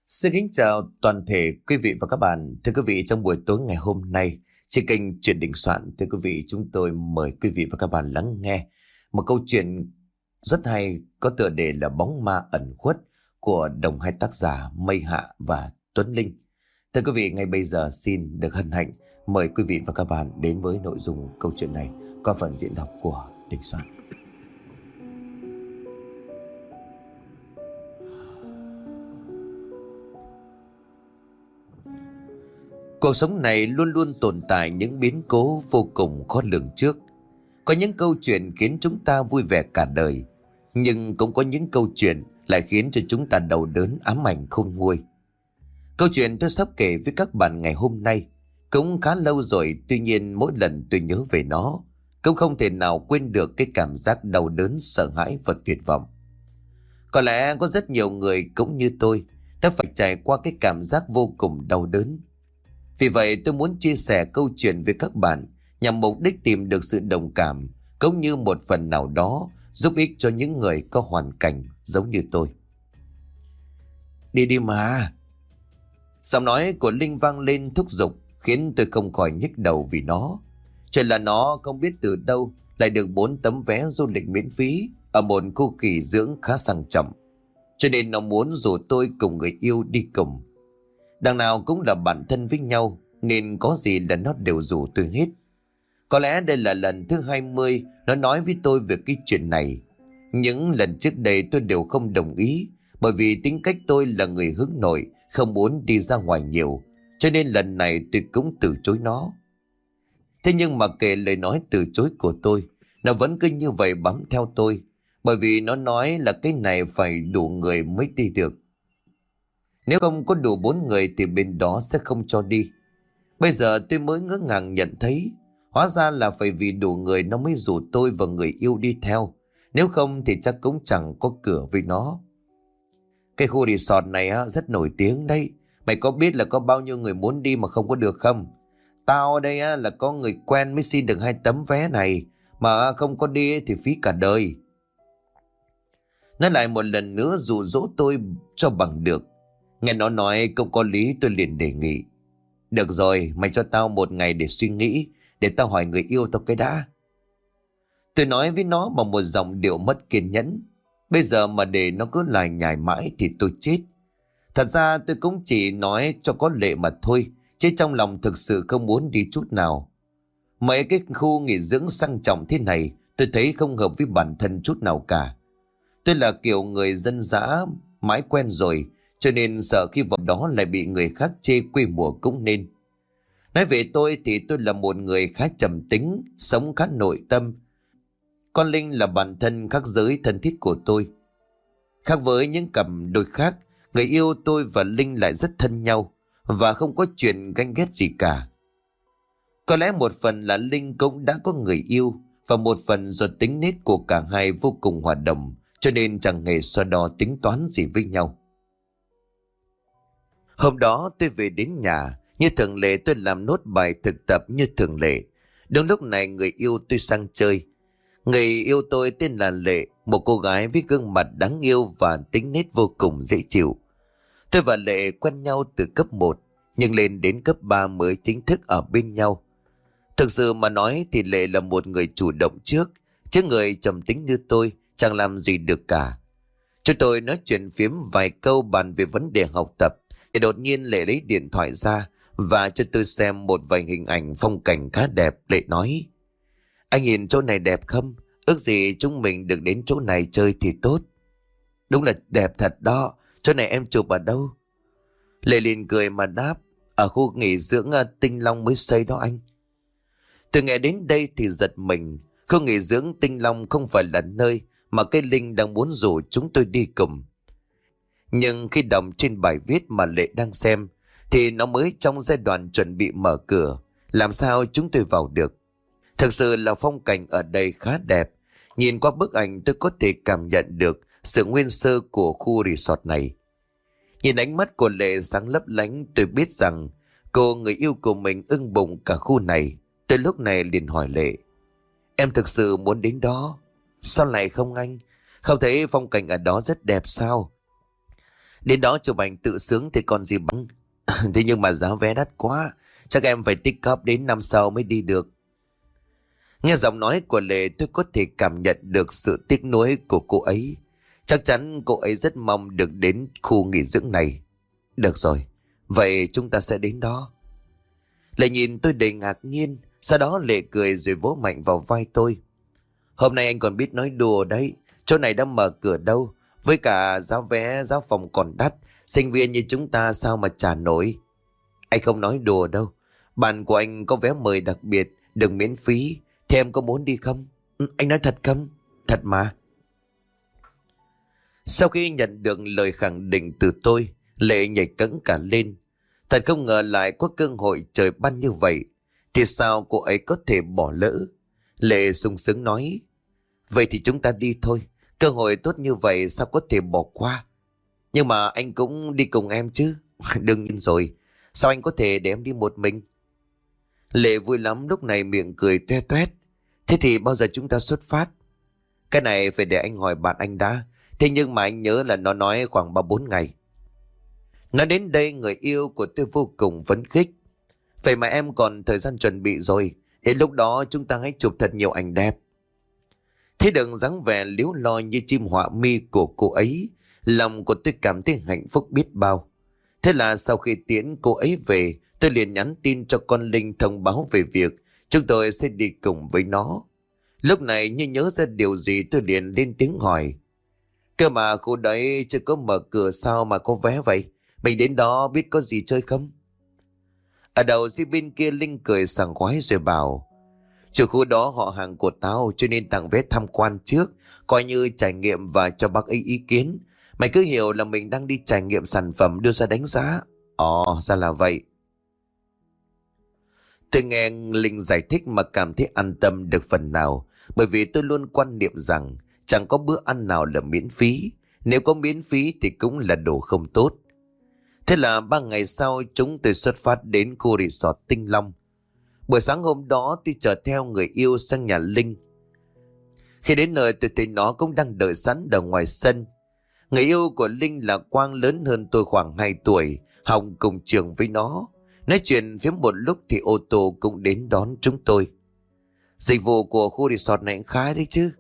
Xin kính chào toàn thể quý vị và các bạn. Thưa quý vị, trong buổi tối ngày hôm nay, trên kênh Chuyện Đình Soạn, thưa quý vị, chúng tôi mời quý vị và các bạn lắng nghe một câu chuyện rất hay có tựa đề là Bóng Ma Ẩn Khuất của đồng hai tác giả Mây Hạ và Tuấn Linh. Thưa quý vị, ngay bây giờ xin được hân hạnh mời quý vị và các bạn đến với nội dung câu chuyện này qua phần diễn đọc của Đình Soạn. Cuộc sống này luôn luôn tồn tại những biến cố vô cùng khó lường trước. Có những câu chuyện khiến chúng ta vui vẻ cả đời, nhưng cũng có những câu chuyện lại khiến cho chúng ta đau đớn ám ảnh khôn nguôi. Câu chuyện tôi sắp kể với các bạn ngày hôm nay cũng khá lâu rồi, tuy nhiên mỗi lần tôi nhớ về nó cũng không thể nào quên được cái cảm giác đau đớn, sợ hãi và tuyệt vọng. Có lẽ có rất nhiều người cũng như tôi đã phải trải qua cái cảm giác vô cùng đau đớn. Vì vậy tôi muốn chia sẻ câu chuyện với các bạn nhằm mục đích tìm được sự đồng cảm, cũng như một phần nào đó giúp ích cho những người có hoàn cảnh giống như tôi. Đi đi mà. Giọng nói của Linh vang lên thúc giục khiến tôi không khỏi nhức đầu vì nó. Chuyện là nó không biết từ đâu lại được 4 tấm vé du lịch miễn phí ở một khu nghỉ dưỡng khá sang trọng. Cho nên nó muốn rủ tôi cùng người yêu đi cùng. Đằng nào cũng là bạn thân với nhau, nên có gì là nó đều rủ tôi hết. Có lẽ đây là lần thứ 20 nó nói với tôi về cái chuyện này. Những lần trước đây tôi đều không đồng ý, bởi vì tính cách tôi là người hướng nội, không muốn đi ra ngoài nhiều. Cho nên lần này tôi cũng từ chối nó. Thế nhưng mà kể lời nói từ chối của tôi, nó vẫn cứ như vậy bám theo tôi. Bởi vì nó nói là cái này phải đủ người mới đi được. Nếu không có đủ 4 người thì bên đó sẽ không cho đi. Bây giờ tôi mới ngỡ ngàng nhận thấy, hóa ra là phải vì đủ người nó mới rủ tôi và người yêu đi theo. Nếu không thì chắc cũng chẳng có cửa với nó. Cái khu resort này rất nổi tiếng đấy. Mày có biết là có bao nhiêu người muốn đi mà không có được không? Tao ở đây là có người quen mới xin được 2 tấm vé này. Mà không có đi thì phí cả đời. Nó lại một lần nữa dụ dỗ tôi cho bằng được. Nghe nó nói không có lý, tôi liền đề nghị. Được rồi, mày cho tao 1 ngày để suy nghĩ, để tao hỏi người yêu tao cái đã. Tôi nói với nó bằng một giọng điệu mất kiên nhẫn. Bây giờ mà để nó cứ lải nhải mãi thì tôi chết. Thật ra tôi cũng chỉ nói cho có lệ mà thôi, chứ trong lòng thực sự không muốn đi chút nào. Mấy cái khu nghỉ dưỡng sang trọng thế này tôi thấy không hợp với bản thân chút nào cả. Tôi là kiểu người dân dã mãi quen rồi, cho nên sợ khi vào đó lại bị người khác chê quê mùa cũng nên. Nói về tôi thì tôi là một người khá trầm tính, sống khá nội tâm. Con Linh là bạn thân khác giới thân thiết của tôi. Khác với những cặp đôi khác, người yêu tôi và Linh lại rất thân nhau và không có chuyện ganh ghét gì cả. Có lẽ một phần là Linh cũng đã có người yêu, và một phần do tính nết của cả hai vô cùng hòa đồng, cho nên chẳng hề so đo tính toán gì với nhau. Hôm đó tôi về đến nhà, như thường lệ tôi làm nốt bài thực tập như thường lệ. Đúng lúc này người yêu tôi sang chơi. Người yêu tôi tên là Lệ, một cô gái với gương mặt đáng yêu và tính nết vô cùng dễ chịu. Tôi và Lệ quen nhau từ cấp 1, nhưng lên đến cấp 3 mới chính thức ở bên nhau. Thực sự mà nói thì Lệ là một người chủ động trước, chứ người trầm tính như tôi chẳng làm gì được cả. Cho tôi nói chuyện phiếm vài câu bàn về vấn đề học tập, thì đột nhiên Lệ lấy điện thoại ra và cho tôi xem một vài hình ảnh phong cảnh khá đẹp. Lệ nói: Anh nhìn chỗ này đẹp không? Ước gì chúng mình được đến chỗ này chơi thì tốt. Đúng là đẹp thật đó. Chỗ này em chụp ở đâu? Lệ liền cười mà đáp: Ở khu nghỉ dưỡng Tinh Long mới xây đó anh. Từ nghe đến đây thì giật mình. Khu nghỉ dưỡng Tinh Long không phải là nơi mà cái Linh đang muốn rủ chúng tôi đi cùng. Nhưng khi đọc trên bài viết mà Lệ đang xem thì nó mới trong giai đoạn chuẩn bị mở cửa, làm sao chúng tôi vào được. Thực sự là phong cảnh ở đây khá đẹp. Nhìn qua bức ảnh tôi có thể cảm nhận được sự nguyên sơ của khu resort này. Nhìn ánh mắt của Lệ sáng lấp lánh, tôi biết rằng cô người yêu của mình ưng bụng cả khu này. Tôi lúc này liền hỏi Lệ: Em thực sự muốn đến đó? Sao lại không anh? Không thấy phong cảnh ở đó rất đẹp sao? Đến đó chụp ảnh tự sướng thì còn gì bằng. Thế nhưng mà giá vé đắt quá, chắc em phải tích góp đến năm sau mới đi được. Nghe giọng nói của Lệ tôi có thể cảm nhận được sự tiếc nuối của cô ấy. Chắc chắn cô ấy rất mong được đến khu nghỉ dưỡng này. Được rồi, vậy chúng ta sẽ đến đó. Lệ nhìn tôi đầy ngạc nhiên, sau đó Lệ cười rồi vỗ mạnh vào vai tôi. Hôm nay anh còn biết nói đùa đấy, chỗ này đã mở cửa đâu. Với cả giá vé, giá phòng còn đắt, sinh viên như chúng ta sao mà trả nổi. Anh không nói đùa đâu, bạn của anh có vé mời đặc biệt, được miễn phí. Thì em có muốn đi không? Anh nói thật không? Thật mà. Sau khi nhận được lời khẳng định từ tôi, Lệ nhảy cẫng cả lên. Thật không ngờ lại có cơ hội trời ban như vậy. Thì sao cô ấy có thể bỏ lỡ? Lệ sung sướng nói. Vậy thì chúng ta đi thôi. Cơ hội tốt như vậy sao có thể bỏ qua? Nhưng mà anh cũng đi cùng em chứ. Đương nhiên rồi. Sao anh có thể để em đi một mình? Lệ vui lắm, lúc này miệng cười toe toét. Thế thì bao giờ chúng ta xuất phát? Cái này phải để anh hỏi bạn anh đã. Thế nhưng mà anh nhớ là nó nói khoảng 3-4 ngày. Nói đến đây người yêu của tôi vô cùng phấn khích. Vậy mà em còn thời gian chuẩn bị rồi. Đến lúc đó chúng ta hãy chụp thật nhiều ảnh đẹp. Thế đừng dáng vẻ líu lo như chim họa mi của cô ấy. Lòng của tôi cảm thấy hạnh phúc biết bao. Thế là sau khi tiễn cô ấy về, tôi liền nhắn tin cho con Linh thông báo về việc chúng tôi sẽ đi cùng với nó. Lúc này như nhớ ra điều gì tôi liền lên tiếng hỏi. Cơ mà khu đấy chưa có mở cửa sao mà có vé vậy? Mình đến đó biết có gì chơi không? Ở đầu dưới bên kia Linh cười sảng khoái rồi bảo. Chủ khu đó họ hàng của tao cho nên tặng vé tham quan trước, coi như trải nghiệm và cho bác ấy ý kiến. Mày cứ hiểu là mình đang đi trải nghiệm sản phẩm đưa ra đánh giá. Ồ, ra là vậy. Tôi nghe Linh giải thích mà cảm thấy an tâm được phần nào, bởi vì tôi luôn quan niệm rằng chẳng có bữa ăn nào là miễn phí. Nếu có miễn phí thì cũng là đồ không tốt. Thế là 3 ngày sau chúng tôi xuất phát đến khu resort Tinh Long. Buổi sáng hôm đó tôi chở theo người yêu sang nhà Linh. Khi đến nơi tôi thấy nó cũng đang đợi sẵn ở ngoài sân. Người yêu của Linh là Quang, lớn hơn tôi khoảng 2 tuổi, học cùng trường với nó. Nói chuyện phía một lúc thì ô tô cũng đến đón chúng tôi. Dịch vụ của khu resort này khá đấy chứ.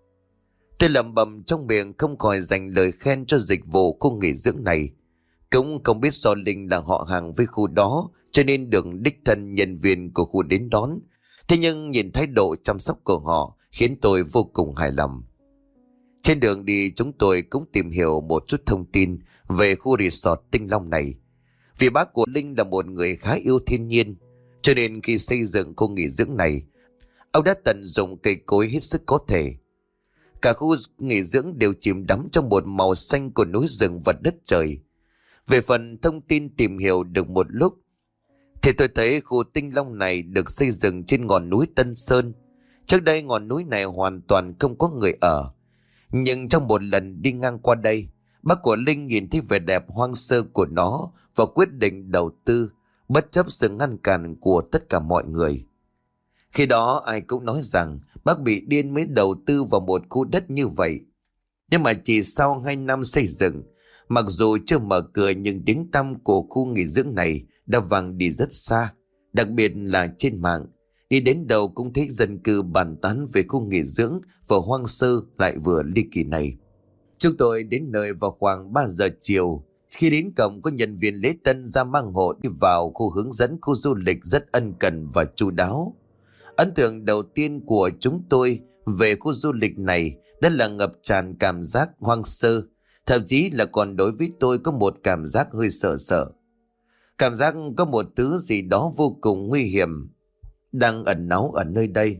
Tôi lẩm bẩm trong miệng không khỏi dành lời khen cho dịch vụ khu nghỉ dưỡng này. Cũng không biết do Linh là họ hàng với khu đó cho nên được đích thân nhân viên của khu đến đón. Thế nhưng nhìn thái độ chăm sóc của họ khiến tôi vô cùng hài lòng. Trên đường đi chúng tôi cũng tìm hiểu một chút thông tin về khu resort Tinh Long này. Vì bác của Linh là một người khá yêu thiên nhiên, cho nên khi xây dựng khu nghỉ dưỡng này, ông đã tận dụng cây cối hết sức có thể. Cả khu nghỉ dưỡng đều chìm đắm trong một màu xanh của núi rừng và đất trời. Về phần thông tin tìm hiểu được một lúc, thì tôi thấy khu Tinh Long này được xây dựng trên ngọn núi Tân Sơn. Trước đây ngọn núi này hoàn toàn không có người ở. Nhưng trong một lần đi ngang qua đây, bác của Linh nhìn thấy vẻ đẹp hoang sơ của nó và quyết định đầu tư, bất chấp sự ngăn cản của tất cả mọi người. Khi đó ai cũng nói rằng bác bị điên mới đầu tư vào một khu đất như vậy. Nhưng mà chỉ sau 2 năm xây dựng, mặc dù chưa mở cửa nhưng tiếng tăm của khu nghỉ dưỡng này đã vang đi rất xa. Đặc biệt là trên mạng, đi đến đâu cũng thấy dân cư bàn tán về khu nghỉ dưỡng vừa hoang sơ lại vừa ly kỳ này. Chúng tôi đến nơi vào khoảng 3 giờ chiều. Khi đến cổng có nhân viên lễ tân ra mang hộ đi vào khu hướng dẫn khu du lịch rất ân cần và chu đáo. Ấn tượng đầu tiên của chúng tôi về khu du lịch này đó là ngập tràn cảm giác hoang sơ. Thậm chí là còn đối với tôi có một cảm giác hơi sợ sợ. Cảm giác có một thứ gì đó vô cùng nguy hiểm đang ẩn náu ở nơi đây.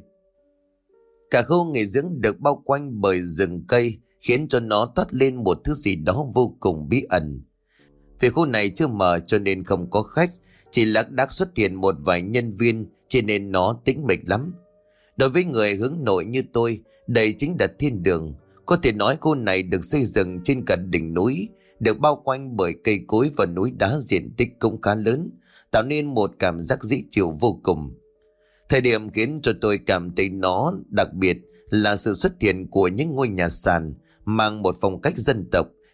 Cả khu nghỉ dưỡng được bao quanh bởi rừng cây khiến cho nó toát lên một thứ gì đó vô cùng bí ẩn. Vì khu này chưa mở cho nên không có khách, chỉ lác đác xuất hiện một vài nhân viên cho nên nó tĩnh mịch lắm. Đối với người hướng nội như tôi, đây chính là thiên đường. Có thể nói khu này được xây dựng trên cả đỉnh núi, được bao quanh bởi cây cối và núi đá diện tích cũng khá lớn, tạo nên một cảm giác dễ chịu vô cùng. Thời điểm khiến cho tôi cảm thấy nó đặc biệt là sự xuất hiện của những ngôi nhà sàn mang một phong cách dân tộc,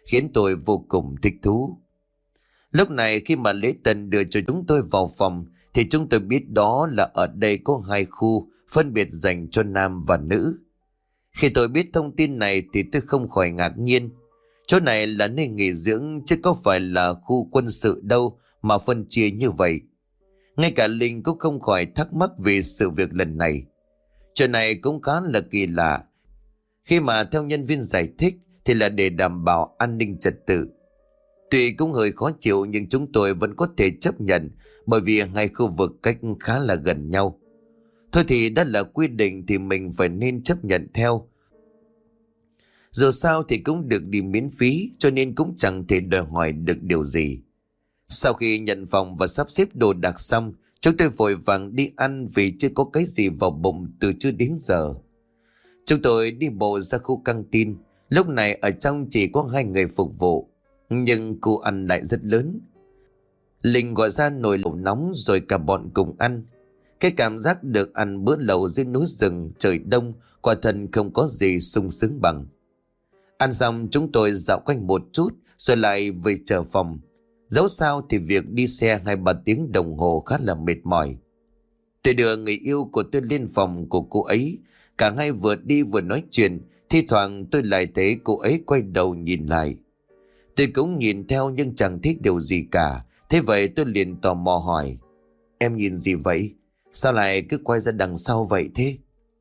khiến tôi vô cùng thích thú. Lúc này khi mà lễ tân đưa cho chúng tôi vào phòng thì chúng tôi biết đó là ở đây có hai khu phân biệt dành cho nam và nữ. Khi tôi biết thông tin này thì tôi không khỏi ngạc nhiên. Chỗ này là nơi nghỉ dưỡng chứ có phải là khu quân sự đâu mà phân chia như vậy. Ngay cả Linh cũng không khỏi thắc mắc về sự việc lần này. Chuyện này cũng khá là kỳ lạ. Khi mà theo nhân viên giải thích thì là để đảm bảo an ninh trật tự. Tuy cũng hơi khó chịu nhưng chúng tôi vẫn có thể chấp nhận bởi vì hai khu vực cách khá là gần nhau. Thôi thì đã là quy định thì mình phải nên chấp nhận theo. Dù sao thì cũng được đi miễn phí cho nên cũng chẳng thể đòi hỏi được điều gì. Sau khi nhận phòng và sắp xếp đồ đạc xong, chúng tôi vội vàng đi ăn vì chưa có cái gì vào bụng từ trưa đến giờ. Chúng tôi đi bộ ra khu căng tin. Lúc này ở trong chỉ có 2 người phục vụ, nhưng khu ăn lại rất lớn. Linh gọi ra nồi lẩu nóng rồi cả bọn cùng ăn. Cái cảm giác được ăn bữa lẩu dưới núi rừng trời đông quả thật không có gì sung sướng bằng. Ăn xong chúng tôi dạo quanh một chút rồi lại về chờ phòng. Dẫu sao thì việc đi xe 2-3 tiếng đồng hồ khá là mệt mỏi. Tôi đưa người yêu của tôi lên phòng của cô ấy. Cả hai vừa đi vừa nói chuyện. Thi thoảng tôi lại thấy cô ấy quay đầu nhìn lại. Tôi cũng nhìn theo nhưng chẳng thấy điều gì cả. Thế vậy tôi liền tò mò hỏi: Em nhìn gì vậy? Sao lại cứ quay ra đằng sau vậy thế?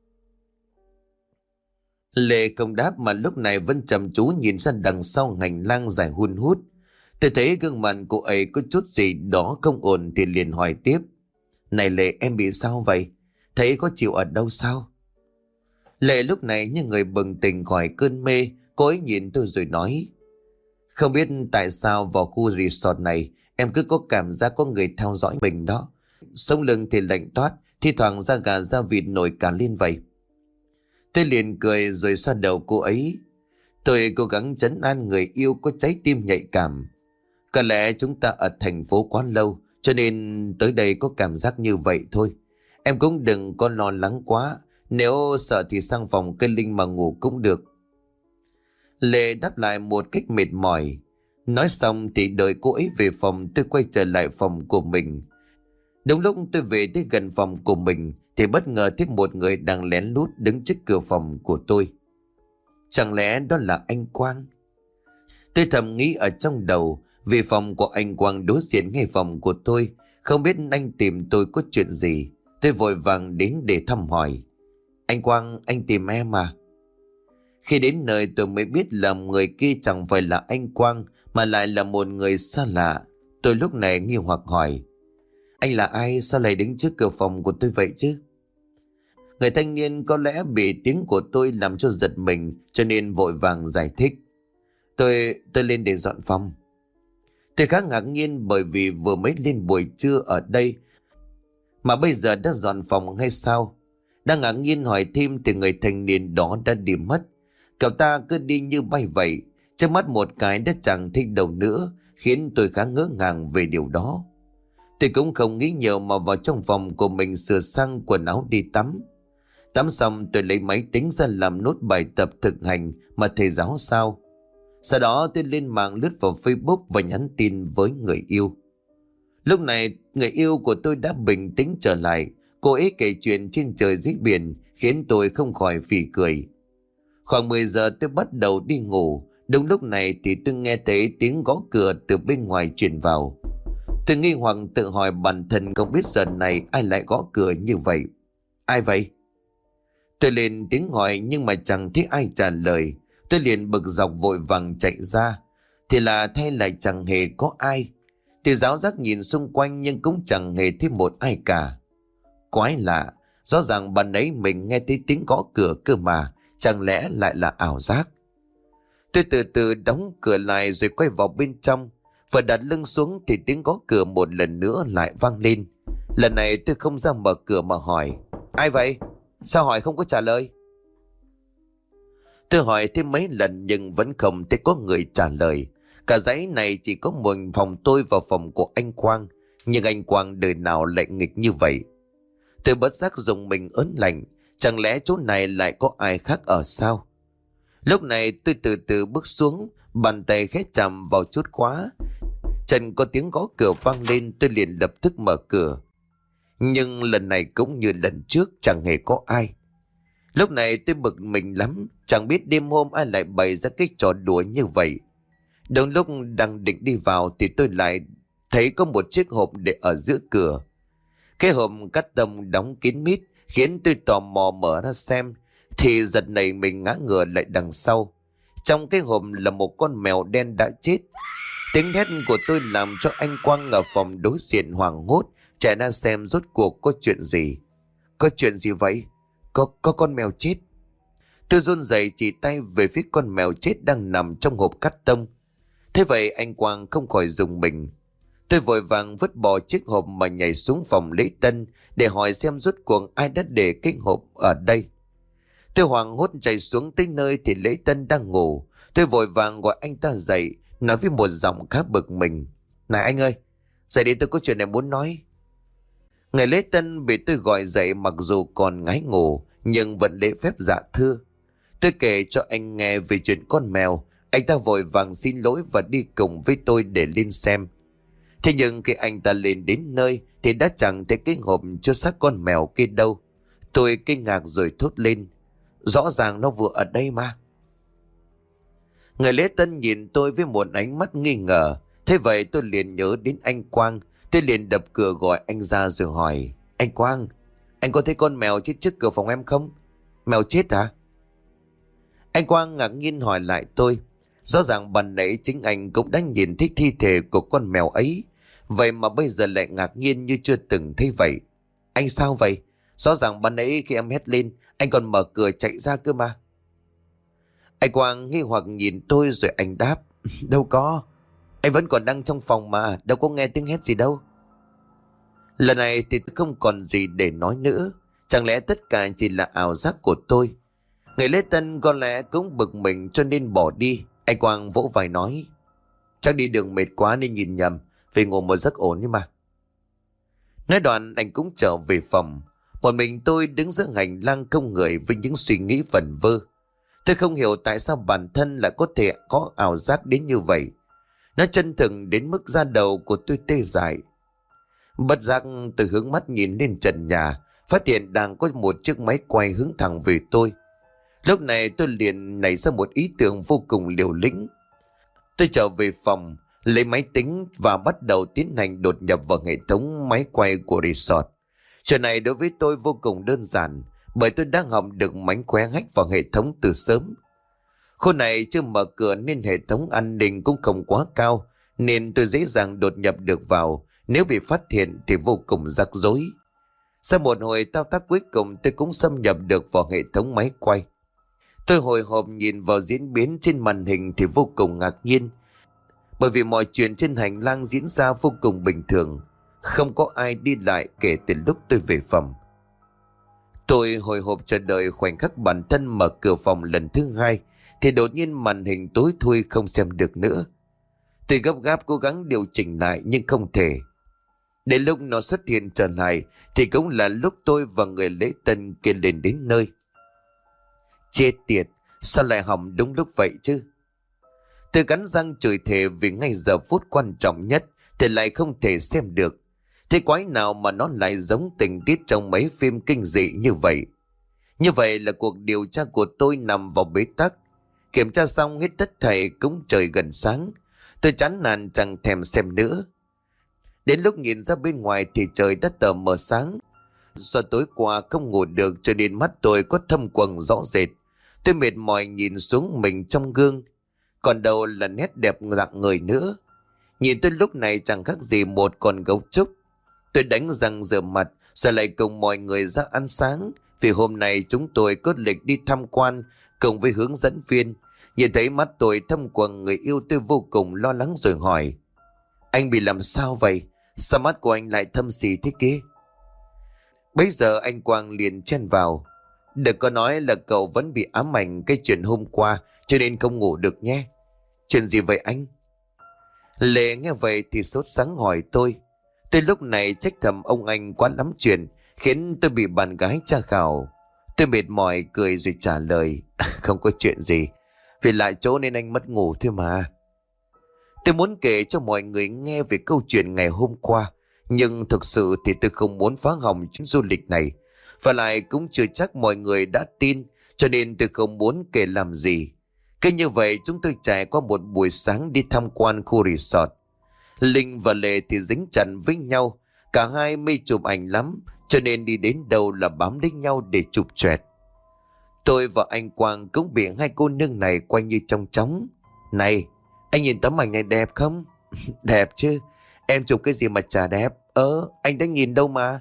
Lệ không đáp mà lúc này vẫn chăm chú nhìn ra đằng sau hành lang dài hun hút. Tôi thấy gương mặt cô ấy có chút gì đó không ổn thì liền hỏi tiếp: Này Lệ, em bị sao vậy? Thấy có chịu ở đâu sao? Lệ lúc này như người bừng tỉnh khỏi cơn mê. Cô ấy nhìn tôi rồi nói: Không biết tại sao vào khu resort này em cứ có cảm giác có người theo dõi mình đó. Sống lưng thì lạnh toát, thi thoảng da gà da vịt nổi cả lên vậy. Tôi liền cười rồi xoa đầu cô ấy. Tôi cố gắng trấn an người yêu có trái tim nhạy cảm. Có lẽ chúng ta ở thành phố quá lâu cho nên tới đây có cảm giác như vậy thôi. Em cũng đừng có lo lắng quá. Nếu sợ thì sang phòng cây Linh mà ngủ cũng được. Lệ đáp lại một cách mệt mỏi. Nói xong thì đợi cô ấy về phòng, tôi quay trở lại phòng của mình. Đúng lúc tôi về tới gần phòng của mình thì bất ngờ thấy một người đang lén lút đứng trước cửa phòng của tôi. Chẳng lẽ đó là anh Quang? Tôi thầm nghĩ ở trong đầu. Vì phòng của anh Quang đối diện ngay phòng của tôi. Không biết anh tìm tôi có chuyện gì. Tôi vội vàng đến để thăm hỏi: Anh Quang, anh tìm em à? Khi đến nơi tôi mới biết là người kia chẳng phải là anh Quang mà lại là một người xa lạ. Tôi lúc này nghi hoặc hỏi: Anh là ai, sao lại đứng trước cửa phòng của tôi vậy chứ? Người thanh niên có lẽ bị tiếng của tôi làm cho giật mình cho nên vội vàng giải thích: Tôi lên để dọn phòng. Tôi khá ngạc nhiên bởi vì vừa mới lên buổi trưa ở đây mà bây giờ đã dọn phòng hay sao? Đang ngạc nhiên hỏi thêm thì người thanh niên đó đã đi mất. Cậu ta cứ đi như bay vậy, trước mắt một cái đã chẳng thấy đâu nữa, khiến tôi khá ngỡ ngàng về điều đó. Tôi cũng không nghĩ nhiều mà vào trong phòng của mình sửa sang quần áo đi tắm. Tắm xong tôi lấy máy tính ra làm nốt bài tập thực hành mà thầy giáo sao. Sau đó tôi lên mạng lướt vào Facebook và nhắn tin với người yêu. Lúc này người yêu của tôi đã bình tĩnh trở lại. Cô ấy kể chuyện trên trời dưới biển khiến tôi không khỏi phì cười. Khoảng 10 giờ tôi bắt đầu đi ngủ. Đúng lúc này thì tôi nghe thấy tiếng gõ cửa từ bên ngoài truyền vào. Tôi nghi hoặc tự hỏi bản thân không biết giờ này ai lại gõ cửa như vậy. Ai vậy? Tôi lên tiếng hỏi nhưng mà chẳng thấy ai trả lời. Tôi liền bực dọc vội vàng chạy ra. Thì là thay lại chẳng hề có ai. Tôi giáo giác nhìn xung quanh nhưng cũng chẳng hề thấy một ai cả. Quái lạ, rõ ràng ban ấy mình nghe thấy tiếng gõ cửa cơ mà. Chẳng lẽ lại là ảo giác? Tôi từ từ đóng cửa lại rồi quay vào bên trong. Vừa đặt lưng xuống thì tiếng gõ cửa một lần nữa lại vang lên. Lần này tôi không ra mở cửa mà hỏi: Ai vậy? Sao hỏi không có trả lời? Tôi hỏi thêm mấy lần nhưng vẫn không thấy có người trả lời. Cả dãy này chỉ có một phòng tôi và phòng của anh Quang. Nhưng anh Quang đời nào lại nghịch như vậy? Tôi bất giác dùng mình ớn lạnh. Chẳng lẽ chỗ này lại có ai khác ở sao? Lúc này tôi từ từ bước xuống. Bàn tay khẽ chạm vào chốt khóa. Trần có tiếng gõ cửa vang lên, tôi liền lập tức mở cửa. Nhưng lần này cũng như lần trước, chẳng hề có ai. Lúc này tôi bực mình lắm, chẳng biết đêm hôm ai lại bày ra cái trò đùa như vậy. Đúng lúc đang định đi vào thì tôi lại thấy có một chiếc hộp để ở giữa cửa. Cái hộp cắt tông đóng kín mít khiến tôi tò mò mở ra xem, thì giật nảy mình ngã ngửa lại đằng sau. Trong cái hộp là một con mèo đen đã chết. Tiếng hét của tôi làm cho anh Quang ở phòng đối diện hoảng hốt, chạy ra xem rốt cuộc có chuyện gì. Có chuyện gì vậy? Có con mèo chết. Tôi run rẩy chỉ tay về phía con mèo chết đang nằm trong hộp cắt tông. Thế vậy anh Quang không khỏi rùng mình. Tôi vội vàng vứt bỏ chiếc hộp mà nhảy xuống phòng lễ tân để hỏi xem rốt cuộc ai đã để cái hộp ở đây. Tôi hoảng hốt chạy xuống tới nơi thì lễ tân đang ngủ. Tôi vội vàng gọi anh ta dậy, nói với một giọng khá bực mình: "Này anh ơi, dậy đi, tôi có chuyện này muốn nói." Người lễ tân bị tôi gọi dậy mặc dù còn ngái ngủ nhưng vẫn lễ phép dạ thưa. Tôi kể cho anh nghe về chuyện con mèo. Anh ta vội vàng xin lỗi và đi cùng với tôi để lên xem. Thế nhưng khi anh ta lên đến nơi thì đã chẳng thấy cái hộp chứa xác con mèo kia đâu. Tôi kinh ngạc rồi thốt lên: "Rõ ràng nó vừa ở đây mà." Người lễ tân nhìn tôi với một ánh mắt nghi ngờ. Thế vậy tôi liền nhớ đến anh Quang. Tôi liền đập cửa gọi anh ra rồi hỏi: "Anh Quang, anh có thấy con mèo chết trước cửa phòng em không? Mèo chết hả?" Anh Quang ngạc nhiên hỏi lại tôi. Rõ ràng ban nãy chính anh cũng đã nhìn thấy thi thể của con mèo ấy, vậy mà bây giờ lại ngạc nhiên như chưa từng thấy vậy. "Anh sao vậy? Rõ ràng ban nãy khi em hét lên, anh còn mở cửa chạy ra cơ mà." Anh Quang nghi hoặc nhìn tôi rồi anh đáp: "Đâu có, anh vẫn còn đang trong phòng mà, đâu có nghe tiếng hét gì đâu." Lần này thì tôi không còn gì để nói nữa. Chẳng lẽ tất cả chỉ là ảo giác của tôi? Người lễ tân có lẽ cũng bực mình cho nên bỏ đi. Anh Quang vỗ vai nói: "Chắc đi đường mệt quá nên nhìn nhầm, về ngủ một giấc ổn đi mà." Nói đoạn anh cũng trở về phòng. Một mình tôi đứng giữa hành lang không người với những suy nghĩ vẩn vơ. Tôi không hiểu tại sao bản thân lại có thể có ảo giác đến như vậy. Nó chân thực đến mức da đầu của tôi tê dại. Bất giác tôi hướng mắt nhìn lên trần nhà, phát hiện đang có một chiếc máy quay hướng thẳng về tôi. Lúc này tôi liền nảy ra một ý tưởng vô cùng liều lĩnh. Tôi trở về phòng, lấy máy tính và bắt đầu tiến hành đột nhập vào hệ thống máy quay của resort. Chuyện này đối với tôi vô cùng đơn giản, bởi tôi đang học được mánh khóe hack vào hệ thống từ sớm. Khu này chưa mở cửa nên hệ thống an ninh cũng không quá cao, nên tôi dễ dàng đột nhập được vào. Nếu bị phát hiện thì vô cùng rắc rối. Sau một hồi thao tác cuối cùng tôi cũng xâm nhập được vào hệ thống máy quay. Tôi hồi hộp nhìn vào diễn biến trên màn hình thì vô cùng ngạc nhiên. Bởi vì mọi chuyện trên hành lang diễn ra vô cùng bình thường. Không có ai đi lại kể từ lúc tôi về phòng. Tôi hồi hộp chờ đợi khoảnh khắc bản thân mở cửa phòng lần thứ hai thì đột nhiên màn hình tối thui không xem được nữa. Tôi gấp gáp cố gắng điều chỉnh lại nhưng không thể. Đến lúc nó xuất hiện trở lại thì cũng là lúc tôi và người lễ tân kia lên đến nơi. Chết tiệt, sao lại hỏng đúng lúc vậy chứ? Tôi cắn răng chửi thề vì ngay giờ phút quan trọng nhất thì lại không thể xem được. Thế quái nào mà nó lại giống tình tiết trong mấy phim kinh dị như vậy? Như vậy là cuộc điều tra của tôi nằm vào bế tắc. Kiểm tra xong hết tất thảy cũng trời gần sáng. Tôi chán nản chẳng thèm xem nữa. Đến lúc nhìn ra bên ngoài thì trời đã tờ mờ sáng. Do tối qua không ngủ được cho nên mắt tôi có thâm quầng rõ rệt. Tôi mệt mỏi nhìn xuống mình trong gương. Còn đâu là nét đẹp dạng người nữa. Nhìn tôi lúc này chẳng khác gì một con gấu trúc. Tôi đánh răng rửa mặt rồi lại cùng mọi người ra ăn sáng. Vì hôm nay chúng tôi có lịch đi tham quan cùng với hướng dẫn viên. Nhìn thấy mắt tôi thâm quầng, người yêu tôi vô cùng lo lắng rồi hỏi: "Anh bị làm sao vậy? Sao mắt của anh lại thâm sì thế kia?" Bây giờ anh Quang liền chen vào: "Đừng có nói là cậu vẫn bị ám ảnh cái chuyện hôm qua cho nên không ngủ được nhé." "Chuyện gì vậy anh?" Lệ nghe vậy thì sốt sắng hỏi tôi. Tôi lúc này trách thầm ông anh quá lắm chuyện, khiến tôi bị bạn gái tra khảo. Tôi mệt mỏi cười rồi trả lời: "Không có chuyện gì. Vì lại chỗ nên anh mất ngủ thôi mà. Tôi muốn kể cho mọi người nghe về câu chuyện ngày hôm qua, nhưng thực sự thì tôi không muốn phá hỏng chuyến du lịch này. Và lại cũng chưa chắc mọi người đã tin, cho nên tôi không muốn kể làm gì. Cứ như vậy chúng tôi trải qua một buổi sáng đi tham quan khu resort. Linh và Lệ thì dính chặt với nhau, cả hai mê chụp ảnh lắm, cho nên đi đến đâu là bám lấy nhau để chụp choẹt. Tôi và anh Quang cũng bị hai cô nương này quay như trong chóng. Này, anh nhìn tấm ảnh này đẹp không? Đẹp chứ, em chụp cái gì mà chả đẹp. Anh đã nhìn đâu mà.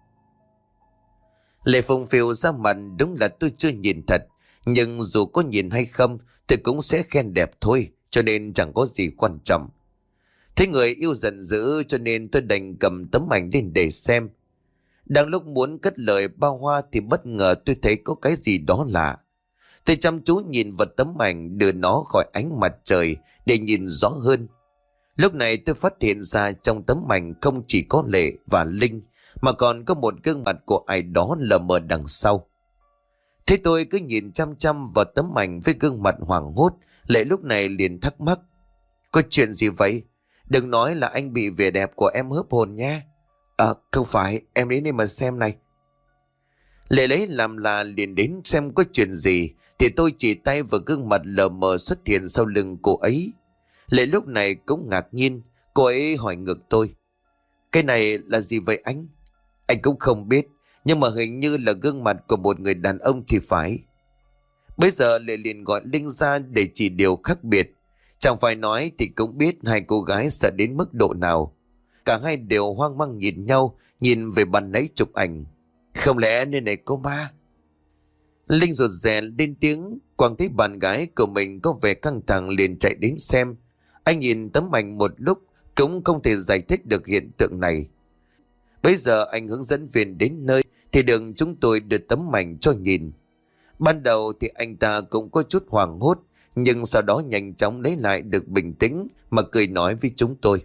Lệ phùng phiu ra mặt, đúng là tôi chưa nhìn thật. Nhưng dù có nhìn hay không, tôi cũng sẽ khen đẹp thôi, cho nên chẳng có gì quan trọng. Thấy người yêu giận dữ cho nên tôi đành cầm tấm ảnh lên để xem. Đang lúc muốn cất lời bao hoa thì bất ngờ tôi thấy có cái gì đó lạ. Tôi chăm chú nhìn vào tấm ảnh, đưa nó khỏi ánh mặt trời để nhìn rõ hơn. Lúc này tôi phát hiện ra trong tấm ảnh không chỉ có Lệ và Linh, mà còn có một gương mặt của ai đó lờ mờ đằng sau. Thế tôi cứ nhìn chăm chăm vào tấm ảnh với gương mặt hoảng hốt. Lệ lúc này liền thắc mắc: có chuyện gì vậy? Đừng nói là anh bị vẻ đẹp của em hớp hồn nha. Không phải, em đến đây mà xem này. Lệ lấy làm là liền đến xem có chuyện gì, thì tôi chỉ tay vào gương mặt lờ mờ xuất hiện sau lưng cô ấy. Lệ lúc này cũng ngạc nhiên, cô ấy hỏi ngược tôi: cái này là gì vậy anh? Anh cũng không biết, nhưng mà hình như là gương mặt của một người đàn ông thì phải. Bây giờ Lệ liền gọi Linh ra để chỉ điều khác biệt. Chẳng phải nói thì cũng biết hai cô gái sợ đến mức độ nào. Cả hai đều hoang mang nhìn nhau, nhìn về bàn nãy chụp ảnh. Không lẽ nơi này có ma? Linh rụt rè lên tiếng. Quang thấy bạn gái của mình có vẻ căng thẳng liền chạy đến xem. Anh nhìn tấm ảnh một lúc cũng không thể giải thích được hiện tượng này. Bây giờ anh hướng dẫn viên đến nơi thì được chúng tôi đưa tấm ảnh cho nhìn. Ban đầu thì anh ta cũng có chút hoảng hốt, nhưng sau đó nhanh chóng lấy lại được bình tĩnh mà cười nói với chúng tôi: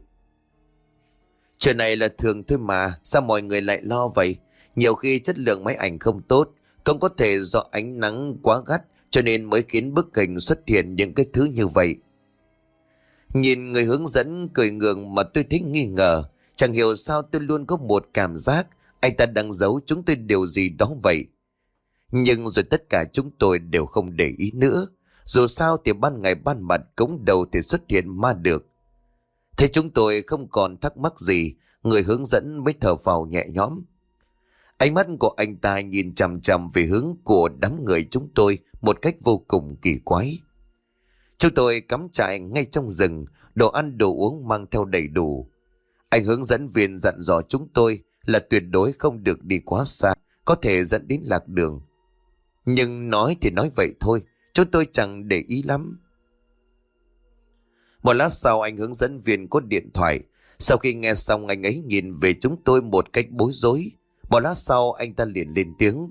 chuyện này là thường thôi mà, sao mọi người lại lo vậy? Nhiều khi chất lượng máy ảnh không tốt, cũng có thể do ánh nắng quá gắt cho nên mới khiến bức hình xuất hiện những cái thứ như vậy. Nhìn người hướng dẫn cười ngượng mà tôi thấy nghi ngờ. Chẳng hiểu sao tôi luôn có một cảm giác anh ta đang giấu chúng tôi điều gì đó vậy. Nhưng rồi tất cả chúng tôi đều không để ý nữa. Dù sao thì ban ngày ban mặt cũng đâu thể xuất hiện ma được. Thế chúng tôi không còn thắc mắc gì, người hướng dẫn mới thở phào nhẹ nhõm. Ánh mắt của anh ta nhìn chằm chằm về hướng của đám người chúng tôi một cách vô cùng kỳ quái. Chúng tôi cắm trại ngay trong rừng, đồ ăn đồ uống mang theo đầy đủ. Anh hướng dẫn viên dặn dò chúng tôi là tuyệt đối không được đi quá xa, có thể dẫn đến lạc đường. Nhưng nói thì nói vậy thôi, chúng tôi chẳng để ý lắm. Một lát sau anh hướng dẫn viên có điện thoại. Sau khi nghe xong anh ấy nhìn về chúng tôi một cách bối rối. Một lát sau anh ta liền lên tiếng: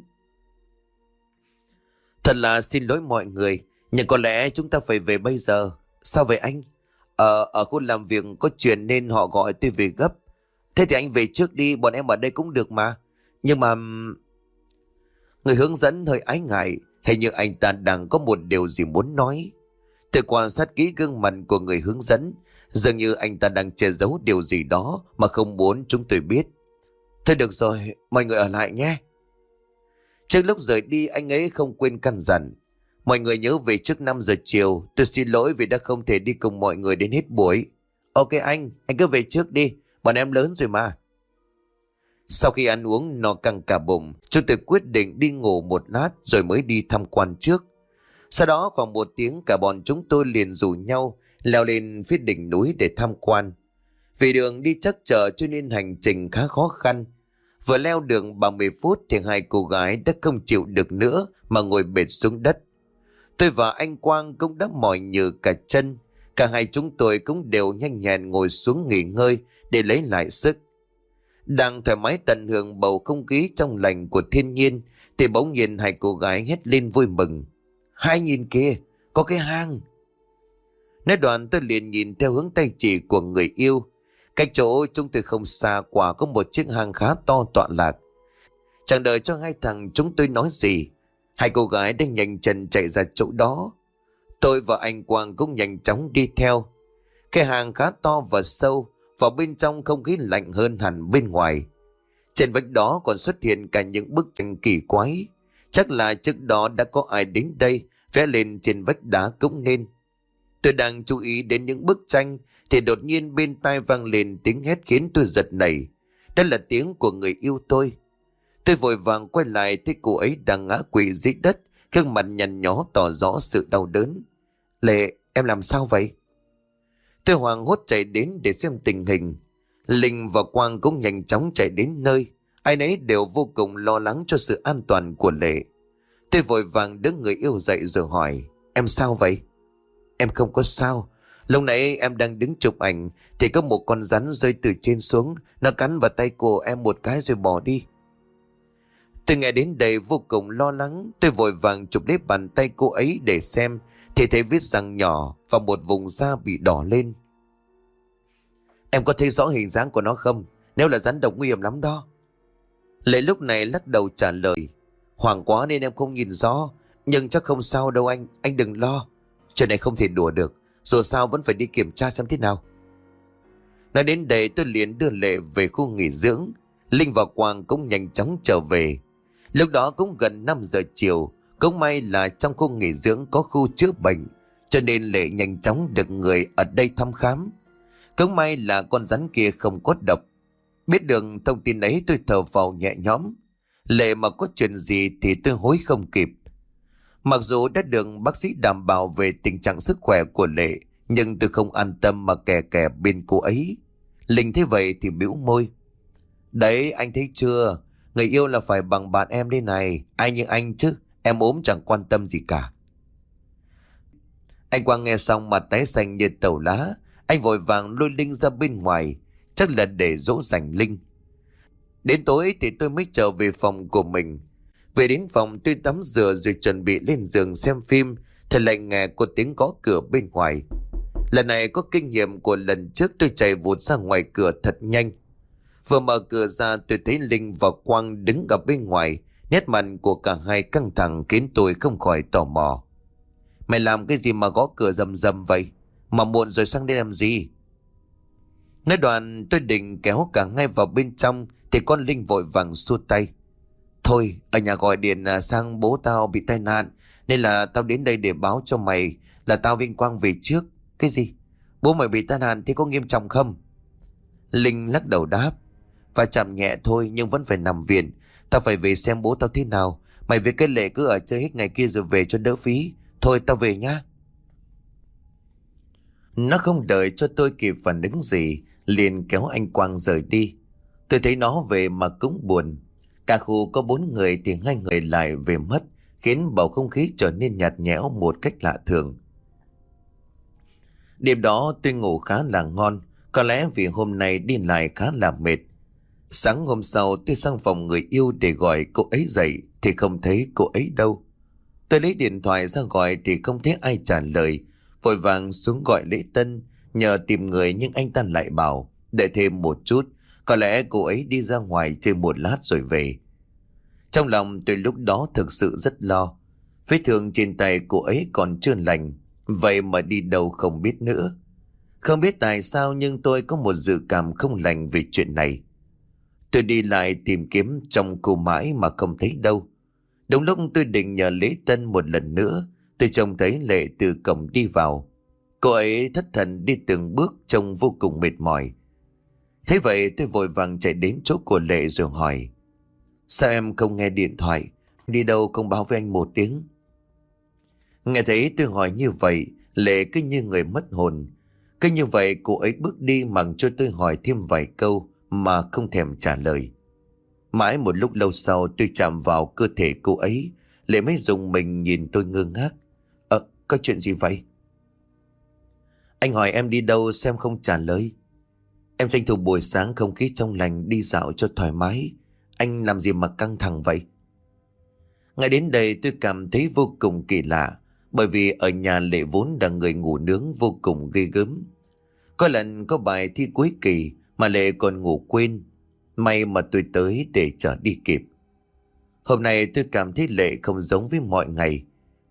thật là xin lỗi mọi người, nhưng có lẽ chúng ta phải về bây giờ. Sao vậy anh? Ở khu làm việc có chuyện nên họ gọi tôi về gấp. Thế thì anh về trước đi, bọn em ở đây cũng được mà. Nhưng mà... Người hướng dẫn hơi ái ngại, hình như anh ta đang có một điều gì muốn nói. Tôi quan sát kỹ gương mặt của người hướng dẫn, dường như anh ta đang che giấu điều gì đó mà không muốn chúng tôi biết. Thôi được rồi, mọi người ở lại nhé. Trước lúc rời đi anh ấy không quên căn dặn: mọi người nhớ về trước 5 giờ chiều. Tôi xin lỗi vì đã không thể đi cùng mọi người đến hết buổi. Ok anh cứ về trước đi, bọn em lớn rồi mà. Sau khi ăn uống no căng cả bụng, chúng tôi quyết định đi ngủ một lát rồi mới đi tham quan trước. Sau đó khoảng 1 tiếng cả bọn chúng tôi liền rủ nhau leo lên phía đỉnh núi để tham quan. Vì đường đi chắc trở cho nên hành trình khá khó khăn. Vừa leo đường 30 phút thì hai cô gái đã không chịu được nữa mà ngồi bệt xuống đất. Tôi và anh Quang cũng đã mỏi nhừ cả chân. Cả hai chúng tôi cũng đều nhanh nhẹn ngồi xuống nghỉ ngơi để lấy lại sức. Đang thoải mái tận hưởng bầu không khí trong lành của thiên nhiên thì bỗng nhiên hai cô gái hét lên vui mừng: hai nhìn kìa, có cái hang. Nói đoạn tôi liền nhìn theo hướng tay chỉ của người yêu. Cách chỗ chúng tôi không xa quả có một chiếc hang khá to tọa lạc. Chẳng đợi cho hai thằng chúng tôi nói gì, hai cô gái đã nhanh chân chạy ra chỗ đó. Tôi và anh Quang cũng nhanh chóng đi theo. Cái hang khá to và sâu, vào bên trong không khí lạnh hơn hẳn bên ngoài. Trên vách đó còn xuất hiện cả những bức tranh kỳ quái. Chắc là trước đó đã có ai đến đây vẽ lên trên vách đá cũng nên. Tôi đang chú ý đến những bức tranh thì đột nhiên bên tai vang lên tiếng hét khiến tôi giật nảy. Đó là tiếng của người yêu tôi. Tôi vội vàng quay lại thấy cô ấy đang ngã quỵ dưới đất, gương mặt nhăn nhó tỏ rõ sự đau đớn. Lệ, em làm sao vậy? Tôi hoảng hốt chạy đến để xem tình hình. Linh và Quang cũng nhanh chóng chạy đến nơi. Ai nấy đều vô cùng lo lắng cho sự an toàn của Lệ. Tôi vội vàng đỡ người yêu dậy rồi hỏi, em sao vậy? Em không có sao. Lúc nãy em đang đứng chụp ảnh thì có một con rắn rơi từ trên xuống. Nó cắn vào tay cô em một cái rồi bỏ đi. Tôi nghe đến đây vô cùng lo lắng. Tôi vội vàng chụp lấy bàn tay cô ấy để xem thì thấy vết răng nhỏ và một vùng da bị đỏ lên. Em có thấy rõ hình dáng của nó không? Nếu là rắn độc nguy hiểm lắm đó. Lệ lúc này lắc đầu trả lời, hoảng quá nên em không nhìn rõ. Nhưng chắc không sao đâu anh đừng lo. Chuyện này không thể đùa được, dù sao vẫn phải đi kiểm tra xem thế nào. Nói đến đây tôi liền đưa Lệ về khu nghỉ dưỡng. Linh và Quang cũng nhanh chóng trở về. Lúc đó cũng gần 5 giờ chiều. Cũng may là trong khu nghỉ dưỡng có khu chữa bệnh, cho nên Lệ nhanh chóng được người ở đây thăm khám. Cũng may là con rắn kia không có độc. Biết được thông tin ấy tôi thở phào nhẹ nhõm. Lệ mà có chuyện gì thì tôi hối không kịp. Mặc dù đã được bác sĩ đảm bảo về tình trạng sức khỏe của Lệ, nhưng tôi không an tâm mà kè kè bên cô ấy. Linh thấy vậy thì bĩu môi. Đấy anh thấy chưa, người yêu là phải bằng bạn em đây này. Ai như anh chứ, em ốm chẳng quan tâm gì cả. Anh Quang nghe xong mặt tái xanh như tàu lá. Anh vội vàng lôi Linh ra bên ngoài, chắc là để dỗ dành Linh. Đến tối thì tôi mới trở về phòng của mình. Về đến phòng tôi tắm rửa rồi chuẩn bị lên giường xem phim thì lại nghe có tiếng gõ cửa bên ngoài. Lần này có kinh nghiệm của lần trước, tôi chạy vụt ra ngoài cửa thật nhanh. Vừa mở cửa ra tôi thấy Linh và Quang đứng ở bên ngoài. Nét mặt của cả hai căng thẳng khiến tôi không khỏi tò mò. Mày làm cái gì mà gõ cửa rầm rầm vậy? Mà muộn rồi sang đây làm gì? Nói đoạn tôi định kéo cả ngay vào bên trong thì con Linh vội vàng xua tay. Thôi ở nhà gọi điện sang bố tao bị tai nạn, nên là tao đến đây để báo cho mày là tao Vinh Quang về trước. Cái gì? Bố mày bị tai nạn thì có nghiêm trọng không? Linh lắc đầu đáp. Và chạm nhẹ thôi nhưng vẫn phải nằm viện. Tao phải về xem bố tao thế nào. Mày với cái Lệ cứ ở chơi hết ngày kia rồi về cho đỡ phí. Thôi tao về nhá. Nó không đợi cho tôi kịp phản ứng gì, liền kéo anh Quang rời đi. Tôi thấy nó về mà cũng buồn. Cả khu có 4 người thì 2 người lại về mất, khiến bầu không khí trở nên nhạt nhẽo một cách lạ thường. Đêm đó tôi ngủ khá là ngon, có lẽ vì hôm nay đi lại khá là mệt. Sáng hôm sau tôi sang phòng người yêu để gọi cô ấy dậy thì không thấy cô ấy đâu. Tôi lấy điện thoại ra gọi thì không thấy ai trả lời, vội vàng xuống gọi Lễ Tân nhờ tìm người, nhưng anh ta lại bảo đợi thêm một chút, có lẽ cô ấy đi ra ngoài chơi một lát rồi về. Trong lòng tôi lúc đó thực sự rất lo. Vết thương trên tay cô ấy còn chưa lành, vậy mà đi đâu không biết nữa. Không biết tại sao nhưng tôi có một dự cảm không lành về chuyện này. Tôi đi lại tìm kiếm trong khu mãi mà không thấy đâu. Đúng lúc tôi định nhờ Lễ Tân một lần nữa, tôi trông thấy Lệ từ cổng đi vào. Cô ấy thất thần đi từng bước trông vô cùng mệt mỏi. Thế vậy tôi vội vàng chạy đến chỗ của Lệ rồi hỏi. Sao em không nghe điện thoại? Đi đâu không báo với anh một tiếng? Nghe thấy tôi hỏi như vậy, Lệ cứ như người mất hồn. Cứ như vậy cô ấy bước đi mặc cho tôi hỏi thêm vài câu mà không thèm trả lời. Mãi một lúc lâu sau tôi chạm vào cơ thể cô ấy, Lệ mới dùng mình nhìn tôi ngơ ngác. Có chuyện gì vậy? Anh hỏi em đi đâu xem không trả lời. Em tranh thủ buổi sáng không khí trong lành đi dạo cho thoải mái. Anh làm gì mà căng thẳng vậy? Ngay đến đây tôi cảm thấy vô cùng kỳ lạ, bởi vì ở nhà Lệ vốn là người ngủ nướng vô cùng ghê gớm. Có lần có bài thi cuối kỳ mà Lệ còn ngủ quên. May mà tôi tới để chở đi kịp. Hôm nay tôi cảm thấy Lệ không giống với mọi ngày.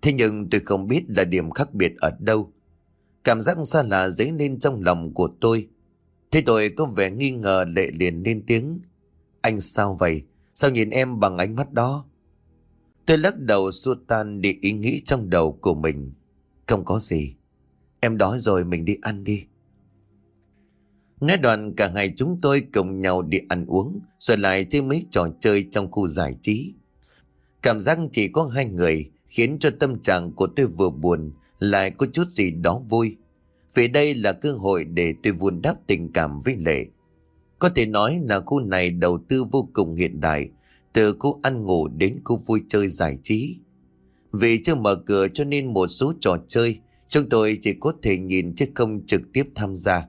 Thế nhưng tôi không biết là điểm khác biệt ở đâu. Cảm giác xa lạ dấy lên trong lòng của tôi. Thế tôi có vẻ nghi ngờ, Lệ liền lên tiếng. Anh sao vậy? Sao nhìn em bằng ánh mắt đó? Tôi lắc đầu xua tan đi ý nghĩ trong đầu của mình. Không có gì. Em đói rồi, mình đi ăn đi. Nói đoạn cả hai chúng tôi cùng nhau đi ăn uống, rồi lại chơi mấy trò chơi trong khu giải trí. Cảm giác chỉ có hai người khiến cho tâm trạng của tôi vừa buồn lại có chút gì đó vui. Vì đây là cơ hội để tôi vun đắp tình cảm với Lệ. Có thể nói là khu này đầu tư vô cùng hiện đại, từ khu ăn ngủ đến khu vui chơi giải trí. Vì chưa mở cửa cho nên một số trò chơi chúng tôi chỉ có thể nhìn chứ không trực tiếp tham gia.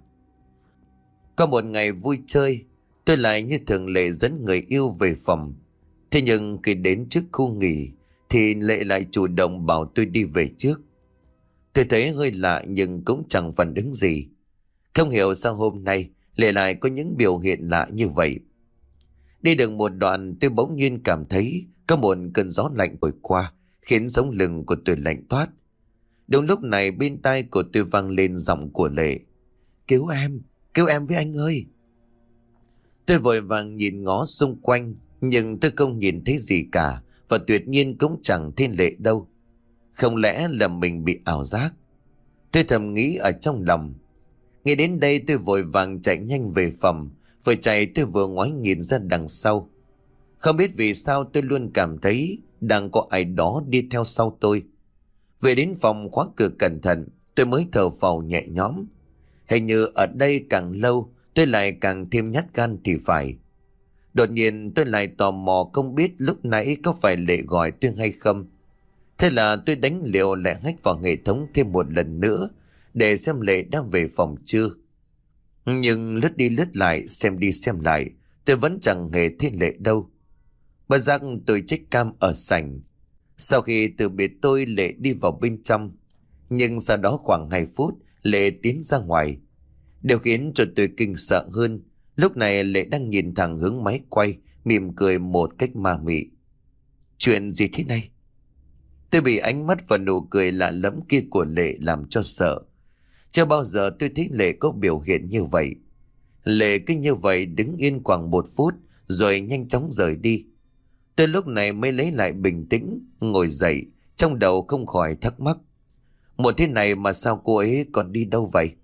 Có một ngày vui chơi, tôi lại như thường lệ dẫn người yêu về phòng. Thế nhưng khi đến trước khu nghỉ thì Lệ lại chủ động bảo tôi đi về trước. Tôi thấy hơi lạ nhưng cũng chẳng phản ứng gì. Không hiểu sao hôm nay Lệ lại có những biểu hiện lạ như vậy. Đi được một đoạn tôi bỗng nhiên cảm thấy có một cơn gió lạnh thổi qua, khiến sống lưng của tôi lạnh toát. Đúng lúc này bên tai của tôi vang lên giọng của Lệ. Cứu em với anh ơi. Tôi vội vàng nhìn ngó xung quanh, nhưng tôi không nhìn thấy gì cả, và tuyệt nhiên cũng chẳng thấy Lệ đâu. Không lẽ là mình bị ảo giác? Tôi thầm nghĩ ở trong lòng. Ngay đến đây tôi vội vàng chạy nhanh về phòng. Vừa chạy tôi vừa ngoái nhìn ra đằng sau. Không biết vì sao tôi luôn cảm thấy đang có ai đó đi theo sau tôi. Về đến phòng khóa cửa cẩn thận, tôi mới thở phào nhẹ nhõm. Hình như ở đây càng lâu tôi lại càng thêm nhát gan thì phải. Đột nhiên tôi lại tò mò không biết lúc nãy có phải Lệ gọi tôi hay không. Thế là tôi đánh liều lại hack vào hệ thống thêm một lần nữa để xem Lệ đã về phòng chưa. Nhưng lướt đi lướt lại, xem đi xem lại, tôi vẫn chẳng hề thấy Lệ đâu. Bất giác tôi check cam ở sảnh. Sau khi từ biệt tôi, Lệ đi vào bên trong. Nhưng sau đó khoảng 2 phút Lệ tiến ra ngoài. Điều khiến cho tôi kinh sợ hơn, lúc này Lệ đang nhìn thẳng hướng máy quay, mỉm cười một cách ma mị. Chuyện gì thế này? Tôi bị ánh mắt và nụ cười lạ lẫm kia của Lệ làm cho sợ. Chưa bao giờ tôi thấy Lệ có biểu hiện như vậy. Lệ cứ như vậy đứng yên khoảng 1 phút rồi nhanh chóng rời đi. Tôi lúc này mới lấy lại bình tĩnh, ngồi dậy, trong đầu không khỏi thắc mắc. Một thế này mà sao cô ấy còn đi đâu vậy?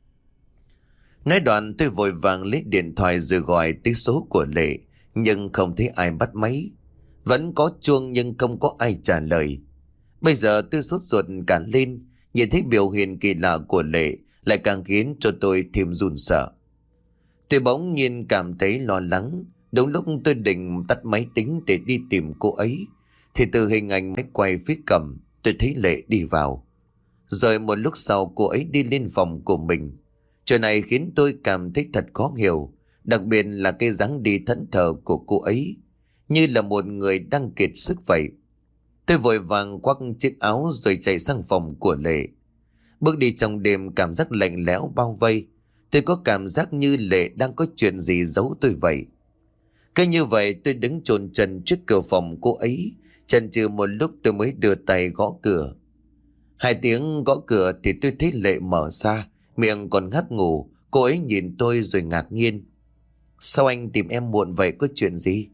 Nói đoạn tôi vội vàng lấy điện thoại rồi gọi tới số của Lệ, nhưng không thấy ai bắt máy. Vẫn có chuông nhưng không có ai trả lời. Bây giờ tôi sốt ruột cả lên, nhìn thấy biểu hiện kỳ lạ của Lệ lại càng khiến cho tôi thêm run sợ. Tôi bỗng nhiên cảm thấy lo lắng. Đúng lúc tôi định tắt máy tính để đi tìm cô ấy, thì từ hình ảnh máy quay phía cầm tôi thấy Lệ đi vào. Rồi một lúc sau cô ấy đi lên phòng của mình. Chuyện này khiến tôi cảm thấy thật khó hiểu, đặc biệt là cái dáng đi thẫn thờ của cô ấy, như là một người đang kiệt sức vậy. Tôi vội vàng quắc chiếc áo rồi chạy sang phòng của Lệ. Bước đi trong đêm, cảm giác lạnh lẽo bao vây. Tôi có cảm giác như Lệ đang có chuyện gì giấu tôi vậy. Cứ như vậy tôi đứng chôn chân trước cửa phòng cô ấy, chần chừ một lúc tôi mới đưa tay gõ cửa. 2 tiếng gõ cửa thì tôi thấy Lệ mở ra, miệng còn ngắt ngủ. Cô ấy nhìn tôi rồi ngạc nhiên. Sao anh tìm em muộn vậy, có chuyện gì?